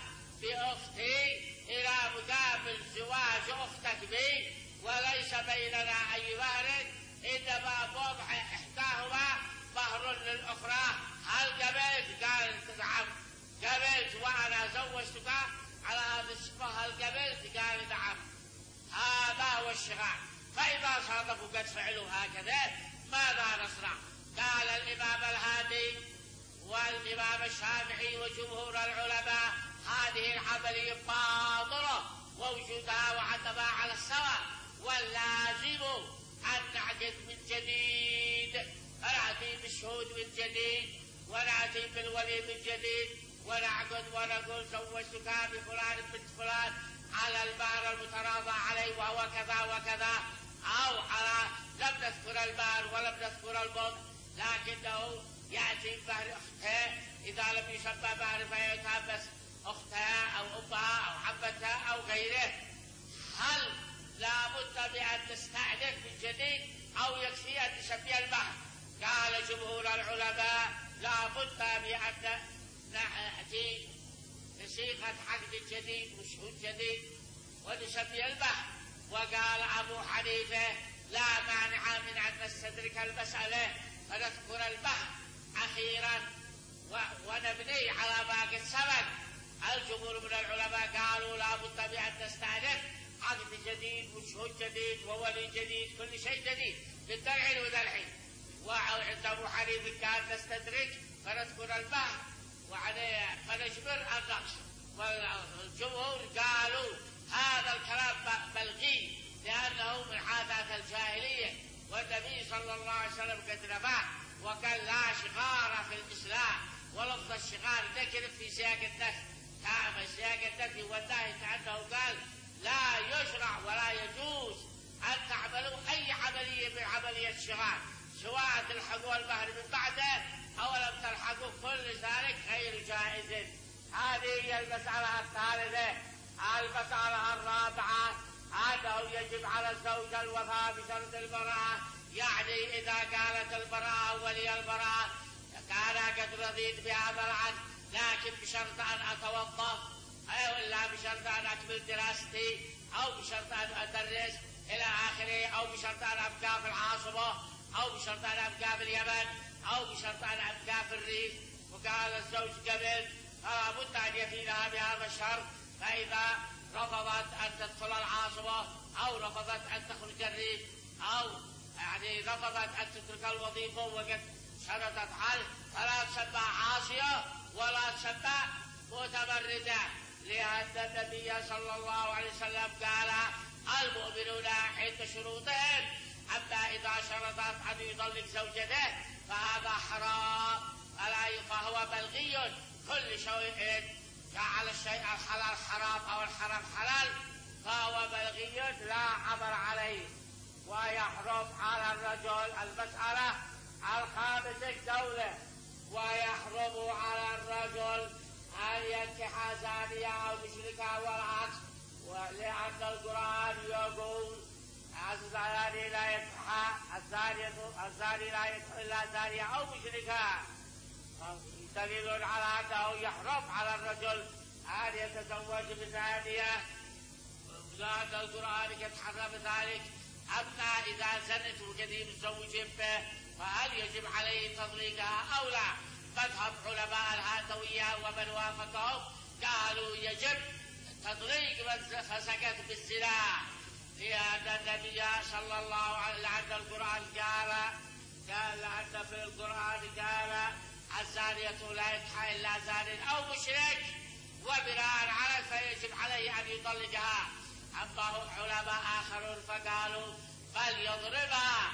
بأختي إلى مقابل زواج أختك بي وليس بيننا أي مهر، إنما وضع إحداهما مهر للأخرى، هل قبلت؟ قالت نعم قبلت وأنا زوجتك على هذا الصفة، هل قبلت؟ قال نعم. هذا هو الشغار. فإذا صادفوا قد فعلوا هكذا ماذا نصنع؟ قال الإمام الهادي والإمام الشافعي وجمهور العلماء هذه العملية باطلة ووجودها وعدمها على السواء، واللازم أن نعقد من جديد، نأتي بالشهود من جديد ونأتي بالولي من جديد ونعقد ونقول زوجتك بفلان بنت فلان على المهر المتراضى عليه وهو كذا وكذا، أو على لم نذكر المهر ولم نذكر البضع لكنه يأتي بمهر أختها، إذا لم يسمى مهر فيتهمس أختها أو أمها أو عمتها أو غيره. هل لا بد بأن تستأنف من جديد أو يكفي أن تسمي المهر؟ قال جمهور العلماء لا بد بأن نأتي بصيغة عقد جديد وشهود جديد ونسمي المهر. وقال أبو حنيفة لا مانع من أن نستدرك المسألة فنذكر المهر أخيرا ونبني على ما قد سبق. الجمهور من العلماء قالوا لا بد بأن نستأنف عقد جديد وشهود جديد وولي جديد، كل شيء جديد من الحين وذا الحين. وعند أبو حنيفة كان نستدرك فنذكر البحث وعليه فنجبر النقص، والجمهور قالوا هذا الكلام بلغي لأنه من عادات الجاهلية، والنبي صلى الله عليه وسلم قد نفاه وقال لا شغار في الإسلام، ولفظ الشغار ذكر في سياق النهي، كما سياق النهي والنهي كأنه قال لا يشرع ولا يجوز أن تعملوا أي عملية من عملية الشغار، سواء تلحقوا المهر من بعده أو لم تلحقوا، كل ذلك غير جائز. هذه هي المسألة الثالثة. المسألة الرابعة أنه يجب على الزوج الوفاء بشرط البراءة، يعني إذا قالت البراءة ولي البراءة كان قد رضيت بهذا العقد لكن بشرط أن أتوظف، أو إلا بشرط أن أكمل دراستي، أو بشرط أن أدرس إلى آخره، أو بشرط أن أبقى في العاصمة، أو بشرط أن أبقى في اليمن، أو بشرط أن أبقى في الريف، وقال الزوج قبل فلا بد أن يفيدها بهذا الشرط. فإذا رفضت أن تدخل العاصمة أو رفضت أن تخرج الريف أو يعني رفضت أن تترك الوظيفة وقد شرطت عنه فلا تسمى عاصية ولا تسمى متمردة، لأن النبي صلى الله عليه وسلم قال المؤمنون عند شروطهم، أما إذا شرطت أن يطلق زوجته فهذا حرام، فهو بلغي، كل شيء جعل الشيء الحلال حرام أو الحرام حلال فهو بلغي لا عبر عليه. ويحرم على الرجل المسألة الخامسة الدولة، ويحرم على الرجل أن ينكح زانية أو مشركة والعكس، ولأن القرآن يقول الزاني لا ينكح الزاني لا ينكح إلا زانية أو مشركة، دليل على أنه يحرم على الرجل أن يتزوج بزانية، لأن القرآن قد حرم ذلك. أما إذا زنت وقد متزوج به فهل يجب عليه تطليقها أو لا؟ مذهب علماء الهاتوية ومن وافقهم قالوا يجب تطليق من فسقت بالزنا، لأن النبي صلى الله عليه وسلم لأن القرآن قال قال لأن في القرآن قال الزانية لا ينكح إلا زان أو مشرك، وبناء على فيجب عليه أن يطلقها. أما علماء آخرون فقالوا بل يضربها،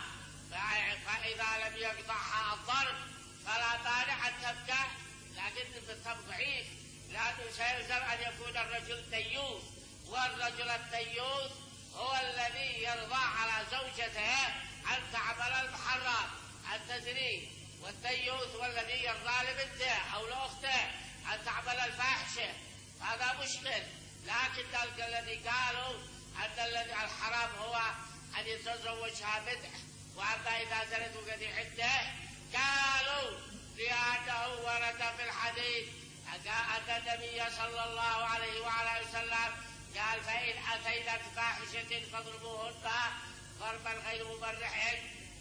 فإذا لم يقطعها الضرب فلا مانع أن تبقى، لكن بالتضعيف، لأنه سيلزم أن يكون الرجل ديوث، والرجل الديوث هو الذي يرضى على زوجته أن تعمل المحرم أن تزني، والديوث هو الذي يرضى لبنته أو لأخته أن تعمل الفاحشة، هذا مشكل. لكن الذي قالوا أن الذي الحرام هو أن يتزوجها بدعة، وأما إذا زنت وقد عده قالوا لأنه ورد في الحديث أن النبي صلى الله عليه وعلى وسلم قال فإن أتينا بفاحشة فاضربوهن ضربا غير مبرح،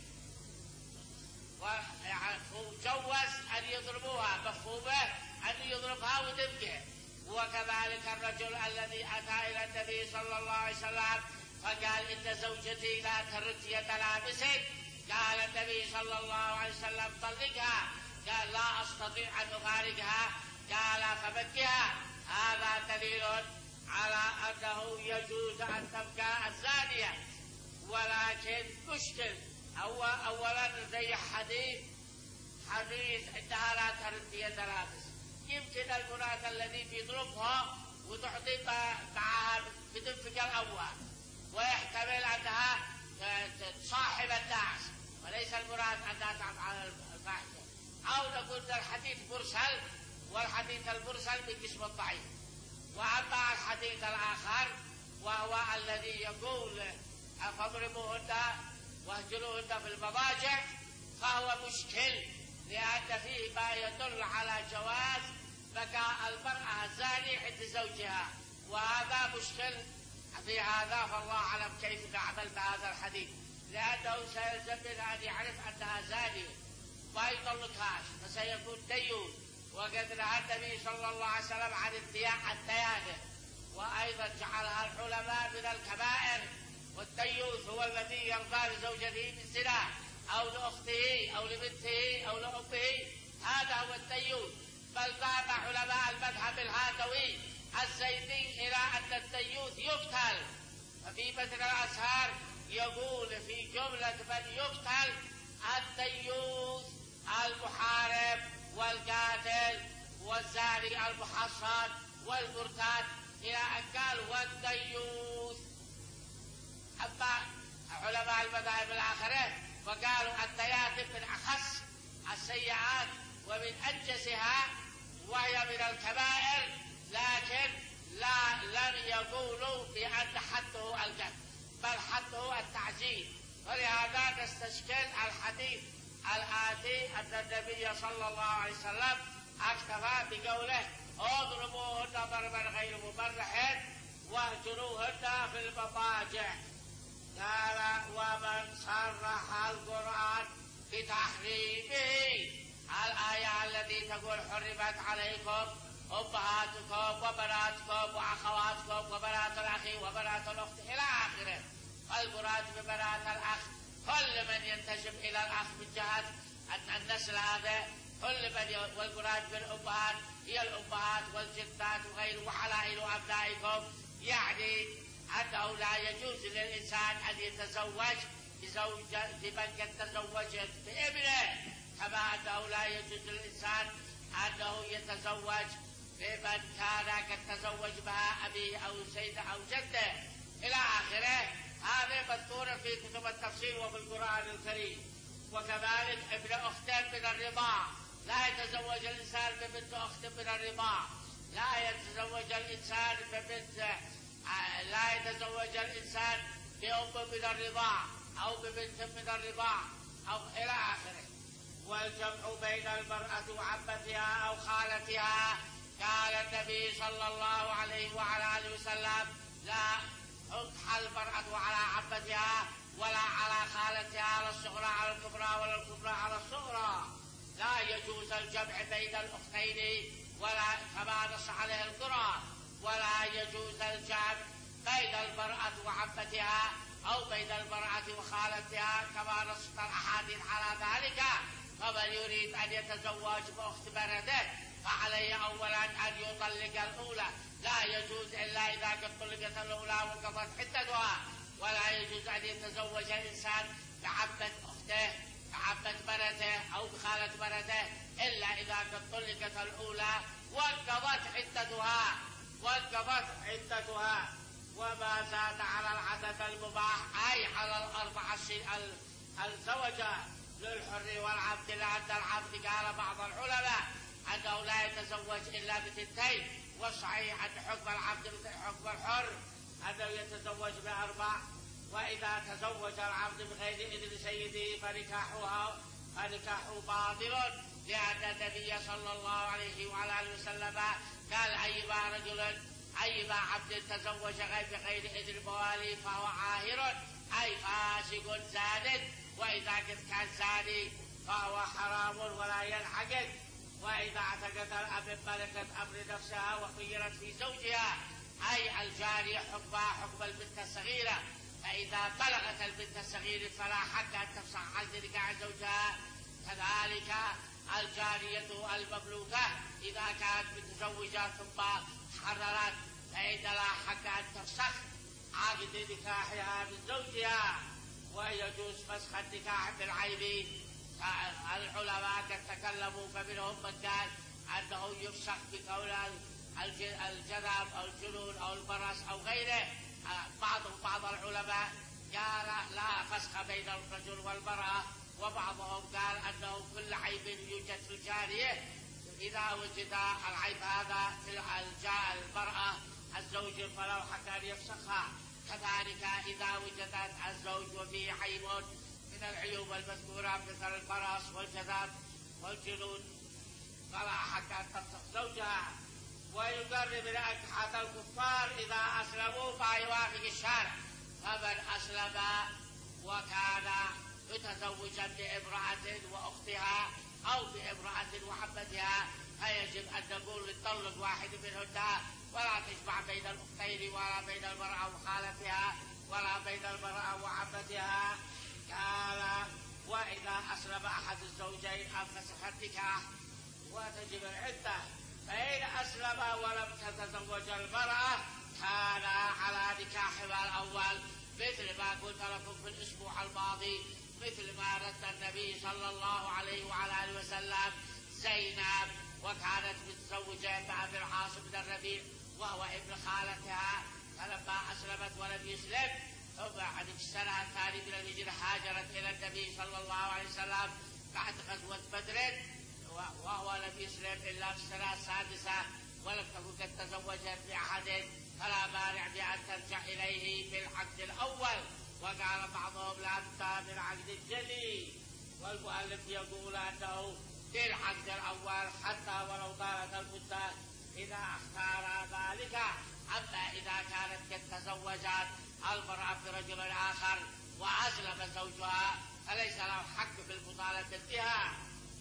وجوز أن يضربوها، مفهومه أن يضربها وتبكي. وكذلك الرجل الذي أتى إلى النبي صلى الله عليه وسلم فقال إن زوجتي لا ترد يد لابسك، قال النبي صلى الله عليه وسلم طلقها، قال لا أستطيع أن أفارقها، قال فبكها. هذا دليل على أنه يجوز أن تبقى الزانية، ولكن مشكل أو أولا زي حديث حديث إنها لا ترد يد لابس، يمكن المراد الذي بيضربها وتعطي معها بتنفق الأول، ويحتمل أنها تصاحب الناس وليس المراد أنها تفعل الفاحشة، أو نقول الحديث مرسل، والحديث المرسل من قسم الضعيف. وأما الحديث الآخر وهو الذي يقول فاضربوهن واهجروهن في المضاجع فهو مشكل، لأن فيه ما يدل على جواز بقاء المرأة الزانية عند زوجها، وهذا مشكل في هذا، فالله أعلم كيف نعمل بهذا الحديث، لأنه سيلزم منها أن يعرف أنها زانية ما يطلقهاش فسيكون ديون، وقد نهى النبي صلى الله عليه وسلم عن الديانة، وأيضا جعلها العلماء من الكبائر. والديوث هو الذي يرضى لزوجته بالزنا أو لأخته أو لبنته أو لأمه، هذا هو الديوث. بل ذهب علماء المذهب الهادوي الزيدي إلى أن الديوث يقتل. ففي بدر الأزهار يقول في جملة من يقتل الديوث المحارب والقاتل والزاني المحصن والمرتد، إلى أن قال والديوث. أما علماء المذاهب الآخرة فقالوا الدياث من أخص السيئات ومن أنجسها، وهي من الكبائر، لكن لا لم يقولوا بأن حده القتل، بل حده التعزير. ولهذا نستشكل الحديث الآتي أن النبي صلى الله عليه وسلم اكتفى بقوله اضربوهن ضربا غير مبرح واهجروهن في المضاجع. قال ومن صرح القرآن بتحريمه الآية التي تقول حرمت عليكم أمهاتكم وبناتكم وأخواتكم وبنات الأخ وبنات الأخت إلى آخره. والمراد ببنات الأخ كل من ينتسب إلى الأخ من جهة أن النسل هذا كل من، والمراد بالأمهات هي الأمهات والجدات وغيره وحلائل أبنائكم. يعني أنه لا يجوز للإنسان أن يتزوج بزوجة بمن قد تزوجت بابنه، كما أنه لا يجوز للإنسان أنه يتزوج بمن كان قد تزوج بها أبيه أو سيده أو جده إلى آخره. هذا مذكور في كتب التفسير وفي القرآن الكريم. وكذلك ابن أخت من الرضاع، لا يتزوج الإنسان ببنت أخت من الرضاع، لا يتزوج الإنسان ببنت لا يتزوج الإنسان بأم من الرضاع أو ببنت من الرضاع أو إلى آخره. والجمع بين المرأة وعمتها أو خالتها، قال النبي صلى الله عليه وعلى آله وسلم لا تنكح المرأة على عمتها ولا على خالتها، على الصغرى على الكبرى ولا الكبرى على الصغرى. لا يجوز الجمع بين الأختين ولا كما نص عليه القرآن، ولا يجوز الجمع بين المرأة وعمتها أو بين المرأة وخالتها كما نصت الأحاديث على ذلك. فمن يريد أن يتزوج بأخت بنته فعليه أولا أن يطلق الأولى، لا يجوز إلا إذا قد طلقت الأولى وقضت عدتها. ولا يجوز أن يتزوج الإنسان بعمة أخته بعمة بنته أو بخالة بنته إلا إذا قد طلقت الأولى وانقضت عدتها وانقضت عدتها. وما زاد على العدد المباح أي على الأربع الزوجة للحر والعبد، لأن العبد قال بعض العلماء أنه لا يتزوج إلا بثنتين، والصحيح أن حكم العبد مثل حكم الحر أنه يتزوج بأربع. وإذا تزوج العبد بغير إذن سيده فنكاحها فنكاحه باطل، لأن النبي صلى الله عليه وعلى آله وسلم قال أيما رجل أيما عبد تزوج بغير إذن موالي فهو عاهر أي فاسق زاد، وإذا كان زاني فهو حرام ولا ينعقد. وإذا اعتقد الأب ملكت أمر نفسها وخيرت في زوجها أي الجارية حكمها حكم البنت الصغيرة، فإذا بلغت البنت الصغيرة فلا حق أن تفسخ عن نكاح زوجها. كذلك الجارية المملوكة إذا كانت متزوجة ثم حررت فإن لا حق أن تفسخ عقد نكاحها من زوجها. ويجوز فسخ النكاح بالعيب. العلماء قد تكلموا فمنهم من قال أنه يفسخ بقول الجذب أو الجنون أو البرص أو غيره. بعضهم بعض العلماء قال لا فسخ بين الرجل والمرأة، وبعضهم قال أنه كل عيب يوجد في الجارية إذا وجد العيب هذا في المرأة الزوج فله حق أن يفسخها. كذلك إذا وجدت الزوج وفيه عيب من العيوب المذكورة مثل البرص والجذب والجنون فلا حق أن تفسخ زوجها. ويقرب أجحة الكفار إذا أسلموا فيوافق الشارع. فمن أسلم وكان متزوجا بامرأة وأختها أو بامرأة وعمتها فيجب أن نقول للطلق واحد منهن ولا تجمع بين الأختين ولا بين المرأة وخالتها ولا بين المرأة وعمتها. قال وإذا أسلم أحد الزوجين أو فسخ النكاح وتجب العدة، فإن أسلم ولم تتزوج المرأة كان على نكاحها الأول، مثل ما قلت لكم في الأسبوع الماضي، مثل ما رد النبي صلى الله عليه وعلى آله وسلم زينب، وكانت متزوجة مع ابن العاص بن الربيع وهو ابن خالتها، فلما أسلمت ولم يسلم وبعد السنة الثانية من الهجرة هاجرت إلى النبي صلى الله عليه وسلم بعد غزوة بدر، وهو لم يسلم إلا في السنة السادسة ولم تكن قد تزوجت بأحد، فلا مانع بأن ترجع إليه في العقد الأول. وقال بعضهم لا بد من عقد الجديد، والمؤلف يقول أنه في العقد الأول حتى ولو طالت المدة إذا اختار ذلك. أما إذا كانت قد تزوجت المرأة برجل آخر وأسلم زوجها فليس له حق في المطالبة بها.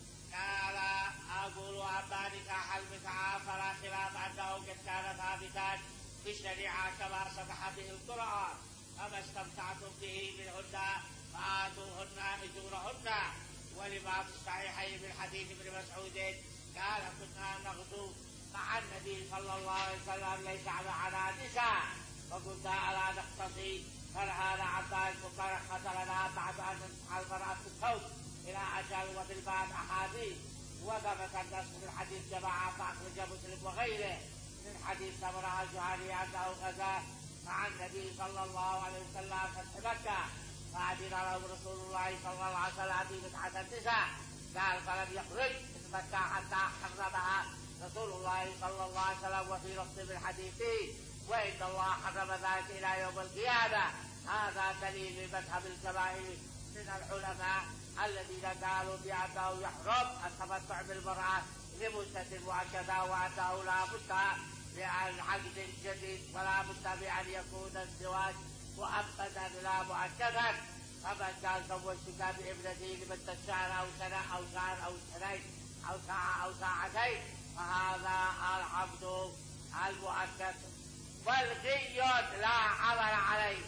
قال أقول أما نكاح المتعة فلا خلاف أنه قد كان ثابتا في الشريعة كما صرح به القرآن، فما استمتعتم به منهن فآتوهن أجورهن. ولما في الصحيحين من حديث ابن مسعود قال كنا نغزو مع النبي صلى الله عليه وسلم ليس على نساء، فقلنا ألا نقتصي فنهانا عن ذلك فرخص لنا بعد أن تنصح المرأة الصوت إلى أجل. وفي الباب أحاديث وثبت النص في الحديث جماعة فأخرج مسلم وغيره من حديث سمرة الجهني أنه غزا مع النبي صلى الله عليه وسلم فتح مكة فأذن له رسول الله صلى الله عليه وسلم في متعة النساء، قال فلم يخرج من مكة حتى حرمها رسول الله صلى الله عليه وسلم. وفي لفظ من الحديث وإن الله حرم ذلك إلى يوم القيامة. هذا دليل مذهب الجماهير من العلماء الذين قالوا بأنه يحرم التمتع بالمرأة لمدة مؤكدة، وأنه لا بد من عقد جديد ولا بد بأن يكون الزواج مؤبدا لا مؤكدا. فمن قال زوجتك بابنتي لمدة شهر أو سنة أو شهر أو سنين أو ساعة أو ساعتين فهذا العقد المؤكد ملغي لا عمل عليه.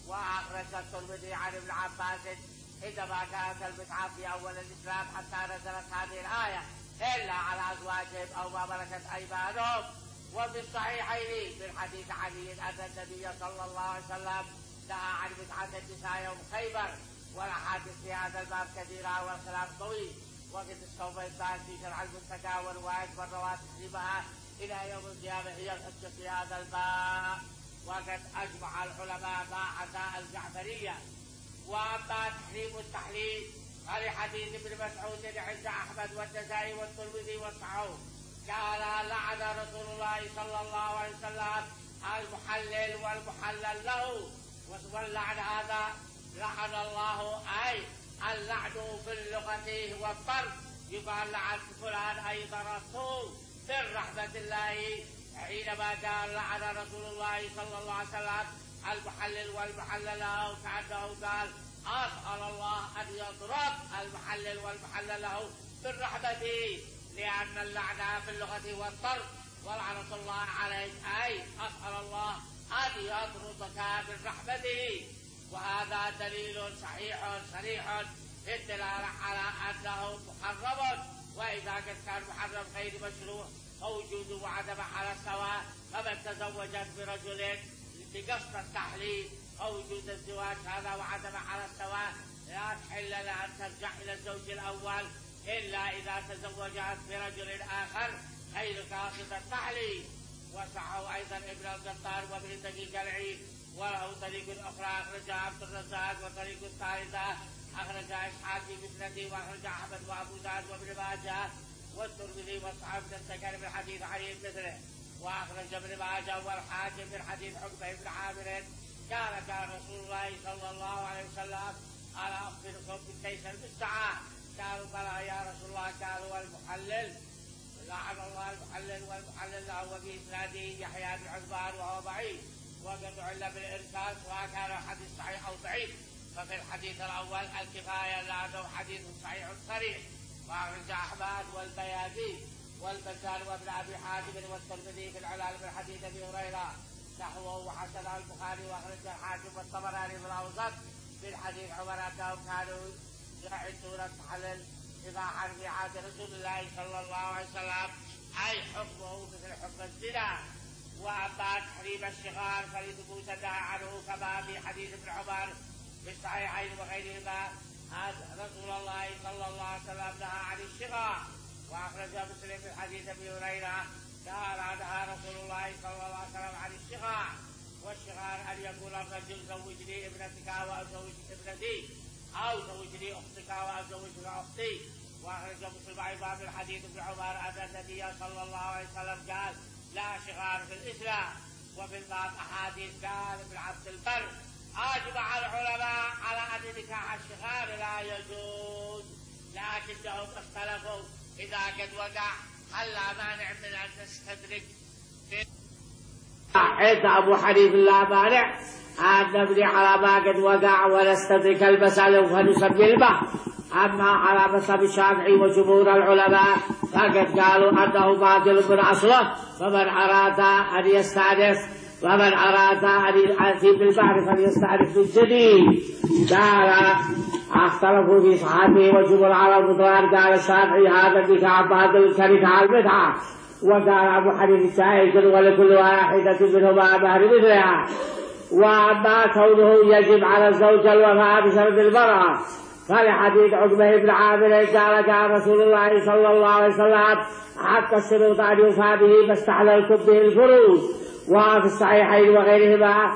وأخرج الترمذي عن ابن عباس عندما كانت المتعة في أول الإسلام حتى نزلت هذه الآية إلا على أزواجهم أو ما ملكت أيمانهم. وفي الصحيحين من حديث علي أن النبي صلى الله عليه وسلم نهى عن متعة النساء يوم خيبر. والأحاديث في هذا الباب كثيرة والخلاف طويل، وقد استوفيت في شرع المنتقى ورواية والرواه تسليمها إلى يوم القيامة هي الحجة في هذا الباب. وقد أجمع العلماء مع عزاء الجعفرية. وأما تحريم التحليل فلحديث ابن مسعود عند أحمد والنسائي والترمذي والصحاح قال لعن رسول الله صلى الله عليه وسلم المحلل والمحلل له. واللعن هذا لعن الله أي اللعن في اللغة هو الضرب، يقال لعن فلان أي ضربته من رحمة الله، حينما قال لعن رسول الله صلى الله عليه وسلم المحلل والمحلل له كأنه قال أسأل الله أن يضرب المحلل والمحلل له من رحمته، لأن اللعنة في اللغة هو الضرب ولعنة الله عليك أي أسأل الله أن يطردك من رحمته. وهذا دليل صحيح صريح في الدلالة على أنه محرم. وإذا كان محرم غير مشروع فوجود وعدم على السواء، فمن تزوجت برجل بقصد التحليل ووجود الزواج هذا وعدم على السواء لا تحل لها أن ترجع إلى الزوج الأول إلا إذا تزوجت برجل آخر غير قاصد التحليل. وصحه أيضا ابن القطار وابن دقيق العيد، وله طريق أخرى أخرجها عبد الرزاق، وطريق الثالثة أخرجها إسحاق في مسنده، وأخرج أحمد وأبو داود وابن ماجه والترمذي والصحابة السكر من حديث علي مثله. وأخرج ابن ماجه والحاكم من حديث عقبة بن عامر قال كان رسول الله صلى الله عليه وسلم ألا أخبركم بالكيس المستعان؟ قالوا بلى يا رسول الله. قالوا والمحلل لعن الله المحلل والمحلل له. وفي إسناده يحيى بن عثمان وهو ضعيف وقد عل بالإرسال سواء كان الحديث صحيح أو ضعيف. ففي الحديث الأول الكفاية لأنه حديث صحيح صريح. وأخرج أحمد والبيهقي والبزار وابن ابي حاتم والترمذي في العلال من حديث ابي هريره نحوه وحسنه البخاري واخرج الحاكم والطبراني في الاوسط من حديث عمر انهم كانوا يعدون التحلل اباحا في عهد رسول الله صلى الله عليه وسلم اي حكمه مثل حكم الزنا. واما تحريم الشغار فلثبوت النهي عنه كما في حديث ابن عمر في الصحيحين وغيرهما رسول الله صلى الله عليه وسلم نهى عن الشغار. واخرج مسلم في حديث ابي هريره قال نهى رسول الله صلى الله عليه وسلم عن الشغار. والشغار ان يقول الرجل زوجني ابنتك وازوج ابنتي او زوجني اختك وازوجك اختي. واخرج مسلم ايضا من حديث ابن عمر ان النبي صلى الله عليه وسلم قال لا شغار في الاسلام. وفي الباب احاديث قال ابن عبد البر اجمع العلماء على ان نكاح الشغار لا يجوز لكنهم اختلفوا اذا قد وقع هل لا مانع من ان تستدرك حيث ابو حنيفه لا مانع ان نبني على ما قد وقع ونستدرك المسألة فنسمي البحث. اما على مذهب الشافعي وجمهور العلماء فقد قالوا انه باطل من اصله. فمن اراد ان يستأنف ومن اراد ان ياتي بالبحر فليستأنف من جديد. قال اختلفوا في صحته وجمهور على البطلان. قال الشافعي هذا النكاح باطل كنكاح البدعه. وقال ابو حنيفه جائز ولكل واحده منهما مهر مثلها. واما كونه يجب على الزوج الوفاء بشرط المرأة فلحديث عقبة بن عامر قال قال رسول الله صلى الله عليه وسلم حتى الشروط ان يوفى به فاستحللتم به الفروج. وفي الصحيحين وغيرهما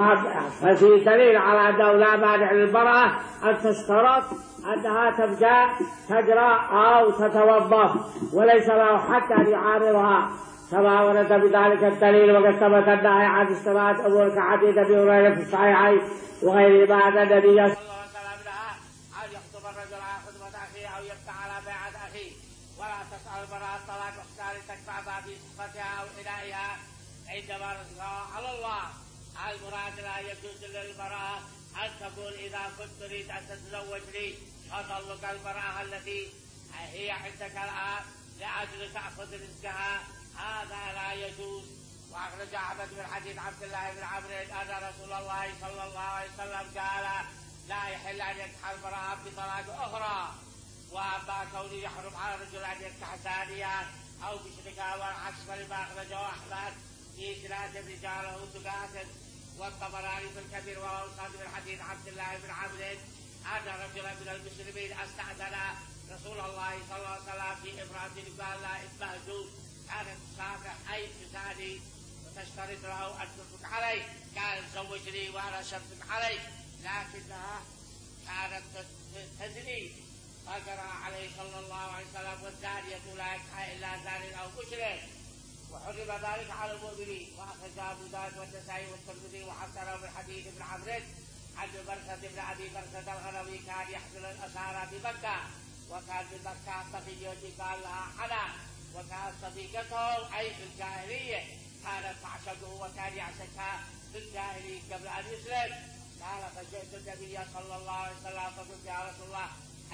ففي دليل على انه لا مانع للمرأة ان تشترط انها تبدا تجرى او تتوظف وليس له حتى ان يعارضها كما ورد بذلك الدليل. وقد ثبت النهي عن اشتراط امور كحديث ابي هريره في الصحيحين وغيرهما ان النبي صلى الله عليه وسلم نهى ان يخطب الرجل على خطبه اخيه او يفتح على بيعه اخيه ولا تسال المراه الطلاق واختار تكفى ما في صفتها او انائها عندما رزقها على الله. المراد لا يجوز للمراه ان تقول اذا كنت تريد ان تتزوجني اطلق المراه التي هي عندك الان لاجل تاخذ رزقها، هذا لا يجوز. واخرج احمد من حديث عبد الله بن عمرو ان رسول الله صلى الله عليه وسلم قال لا يحل ان ينكح المراه بطلاق اخرى. واما كونه يحرم على الرجل ان ينكح ثانيه او بشركها والعكس فلما اخرجه احمد في اسناد رجاله ثقات. والطبراني في الكبير واوصاد من حديث عبد الله بن عمرو ان رجلا من المسلمين استاذن رسول الله صلى الله عليه وسلم في امراه قال لا اتبهجوا كانت تسافح اي تزاني وتشترط له ان تنفق عليه قال زوجني وانا شرطك عليك لكنها كانت تزني فقرا عليه صلى الله عليه وسلم والزانيه لا ينكح الا زان او مشرك وحرم ذلك على المؤمنين. واخرج ابو داود والنسائي والترمذي وحسنه من حديث ابن عمرو عن بركه بن ابي بركه الغنوي كان يحمل الاسارى بمكه وكان بمكه تقي قال لها حنا وكانت صديقته اي في الجاهليه كانت تعشقه وكان يعشقها في الجاهليه قبل ان يسلم. قال فجئت النبي صلى الله عليه وسلم فقلت يا رسول الله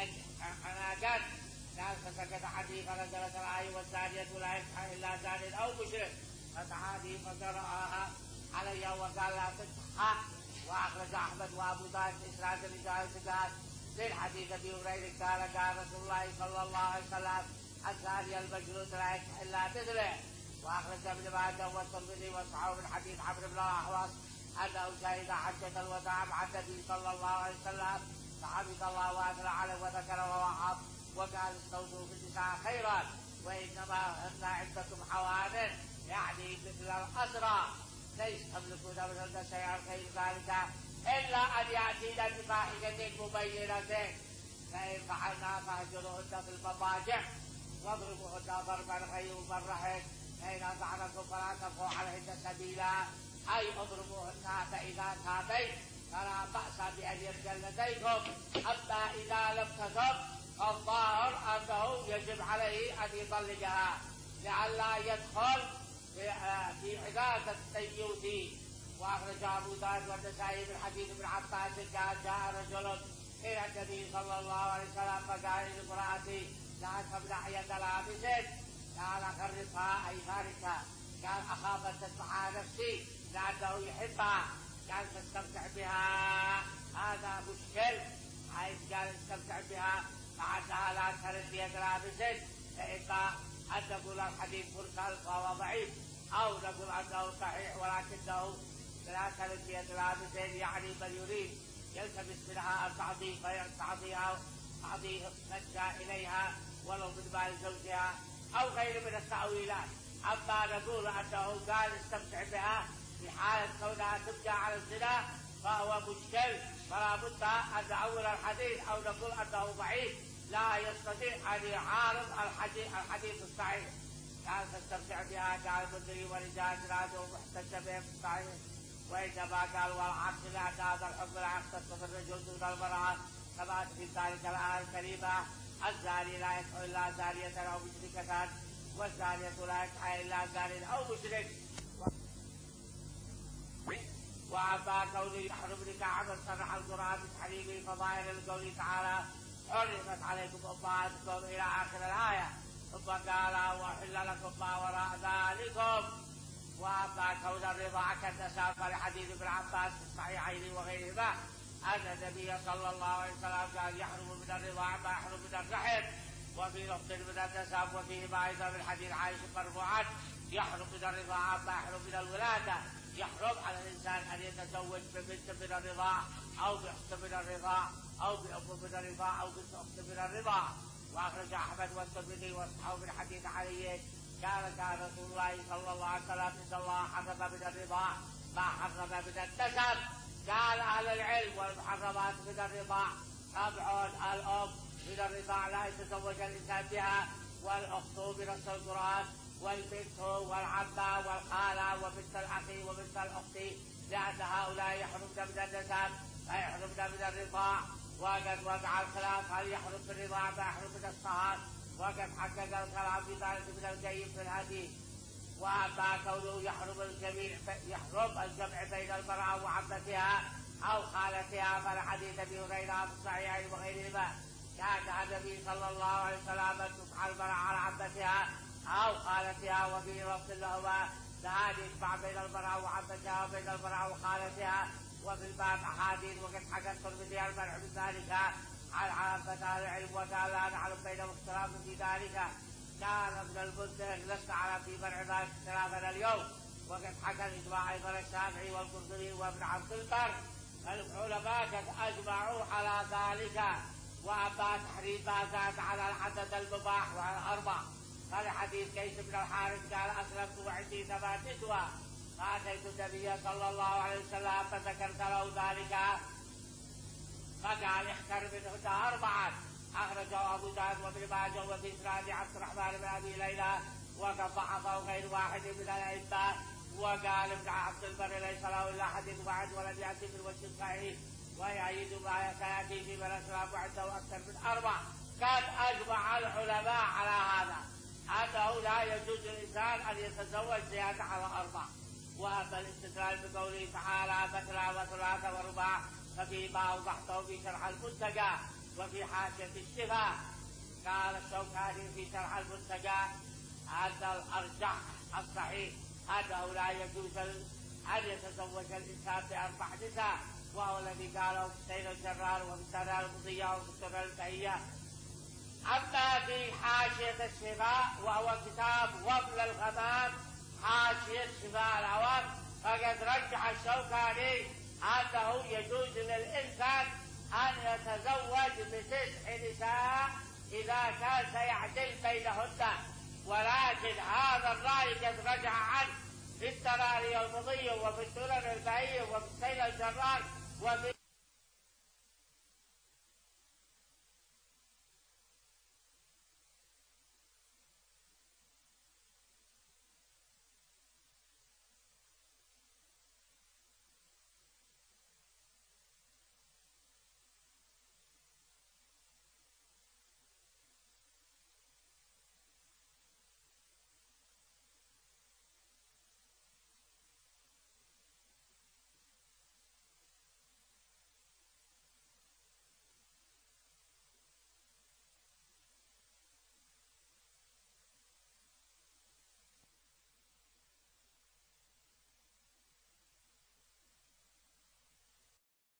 انا قد قال فسكت عني فنزلت الايه والزانيه لا ينكح الا زان او مشرك فتعادي فقراها علي وقال لا تنكحها. واخرج احمد وابو داود اسناد رجال ثقات من حديث ابي هريره قال قال رسول الله صلى الله عليه وسلم الزاني المجلود لا ينكح الا مثله. واخرج ابن ماجه والترمذي وصححه من حديث عمرو بن الاحوص انه شهد حجه الوداع مع النبي صلى الله عليه وسلم فحمد الله واثنى عليه وذكر ووعظ وقال استوصوا بالنساء خيرا وانما هن عندكم حوانن يعني مثل الاسرى ليس تملكون منهن شيئا غير ذلك الا ان ياتينا بفاحشه مبينه فان فعلنا فاهجروهن في المضاجع واضربوهن ضربا غير مبرح فان اطعنكم فلا تبغوا عليهن سبيلا اي اضربوهن فاذا تابيت فلا باس بان يرجن لديكم. اما اذا لم تتب الظاهر انه يجب عليه ان يطلقها لئلا يدخل في عباده التيوت. واخرج ابو داود والنسائي من حديث ابن عباس قال جاء رجل الى النبي صلى الله عليه وسلم فقال لامرأتي لا تمنع يد لابس قال غرقها أي غارقها، قال أخاف أن تتبعها نفسي لأنه يحبها، قال تستمتع بها، هذا مشكل، حيث قال استمتع بها مع أنها لا ترد بيد لابس، فإما أن نقول الحديث مرسل فهو ضعيف، أو نقول أنه صحيح ولكنه لا ترد بيد لابس، يعني من يريد يلتمس منها التعظيم فيعطيها تعطيه مجد إليها ولو من مال زوجها أو غير من التأويلات. أما نقول أنه قال استمتع بها في حالة كونها تبقى على الزنا فهو مشكل، فلا بد أن نعول الحديث أو نقول أنه ضعيف لا يستطيع أن يعارض الحديث, الحديث الصحيح. قال تستمتع بها قال المنذري ورجال زناده محتج بهم الصحيح، وإنما قال والعكس لأن هذا الحكم لا يختص بالرجل دون المرأة كما في ذلك الآية الكريمة الزاني لا ينكح إلا زانية أو مشركة والزانية لا ينكح إلا زان أو مشرك. وأما كونه يحرم نكاح من صرح القرآن بتحريمه فظاهر لقوله تعالى حرمت عليكم أمهاتكم إلى آخر الآية، ثم قال وأحل لكم ما وراء ذلكم. وأما كون الرضاعة كالنساء فلحديث ابن عباس في الصحيحين وغيرهما أن النبي صلى الله عليه وسلم قال يحرم من الرضاعة ما يحرم من الرحم، وفي لفظ من النسب وفيهما أيضا من حديث عائشة مرفوعا يحرم من الرضاعة ما يحرم من الولادة. يحرم على الإنسان أن يتزوج ببنت من الرضاعة أو بأخت من الرضاعة أو بأم من الرضاعة أو بنت أخت من الرضاعة. وأخرج أحمد والترمذي وصححه من حديث علي قال كان رسول الله صلى الله عليه وسلم إن الله حرم من الرضاعة ما حرم من النسب. قال أهل العلم والمحرمات من الرضاعة سبع: الأم من الرضاعة لا يتزوج الإنسان بها، والأخت بنص القرآن، والبنت والعمة والخالة وبنت الأخ وبنت الأخت، لأن هؤلاء يحرمن من النسب فيحرمن من الرضاعة. وقد وقع الخلاف هل يحرم من الرضاعة ما يحرم من الصهار، وقد حقق الكلام بذلك من القيم في الحديث. وأما كونه يحرم الجميع يحرم الجمع بين المرأة وعمتها أو خالتها فالحديث أبي هريرة في الصحيحين وغيرهما كان النبي صلى الله عليه وسلم أن تفعل المرأة على عمتها أو خالتها، وفي لفظ لهما نهى يجمع بين المرأة وعمتها وبين المرأة وخالتها. وفي الباب أحاديث وقد حكى الترمذي المنع من ذلك على عامة أهل العلم، وقال لا نعلم بينهم اختلاف في ذلك. كان ابن المنذر لست على في منع ذلك اختلافنا اليوم، وقد حكى الإجماع أيضا الشافعي والقرطبي وابن عبد البر، العلماء قد أجمعوا على ذلك. وأما تحريم ما زاد على العدد المباح وعلى أربع فلحديث كيس بن الحارث قال أسلمت وعندي ثمان نسوة فأتيت النبي صلى الله عليه وسلم فذكرت له ذلك فقال اختر منهن أربعة. أخرجه أبو داود وابن ماجه وفي إسناد عبد الرحمن بن أبي ليلى وقد ضعفه غير واحد من الأئمة. وقال ابن عبد البر ليس له إلا حديث واحد ولم يأتي بالوجه الصحيح، ويعيد ما سيأتي في من أسلم وعنده أكثر من أربع. قد أجمع العلماء على هذا أنه لا يجوز للإنسان أن يتزوج زيادة على أربع. وأما الاستدلال بقوله تعالى مثنى وثلاث ورباع ففيما أوضحته في شرح المنتقى وفي حاشية الشفاء. قال الشوكاني في شرح المنتقى أن الأرجح الصحيح أنه لا يجوز أن يتزوج الإنسان بأربع نساء، وهو الذي قاله حسين الجرار وفي السنة المضية وفي السنة البهية. أما في حاشية الشفاء وهو كتاب وابل الغمام حاشية شفاء العوام فقد رجح الشوكاني أنه يجوز للإنسان أن يتزوج بتسع نساء إذا كان سيعدل بينهن، ولكن هذا الرأي قد رجع عنه في التراري المضي وفي السنن البهية وفي السنة الجرار وفي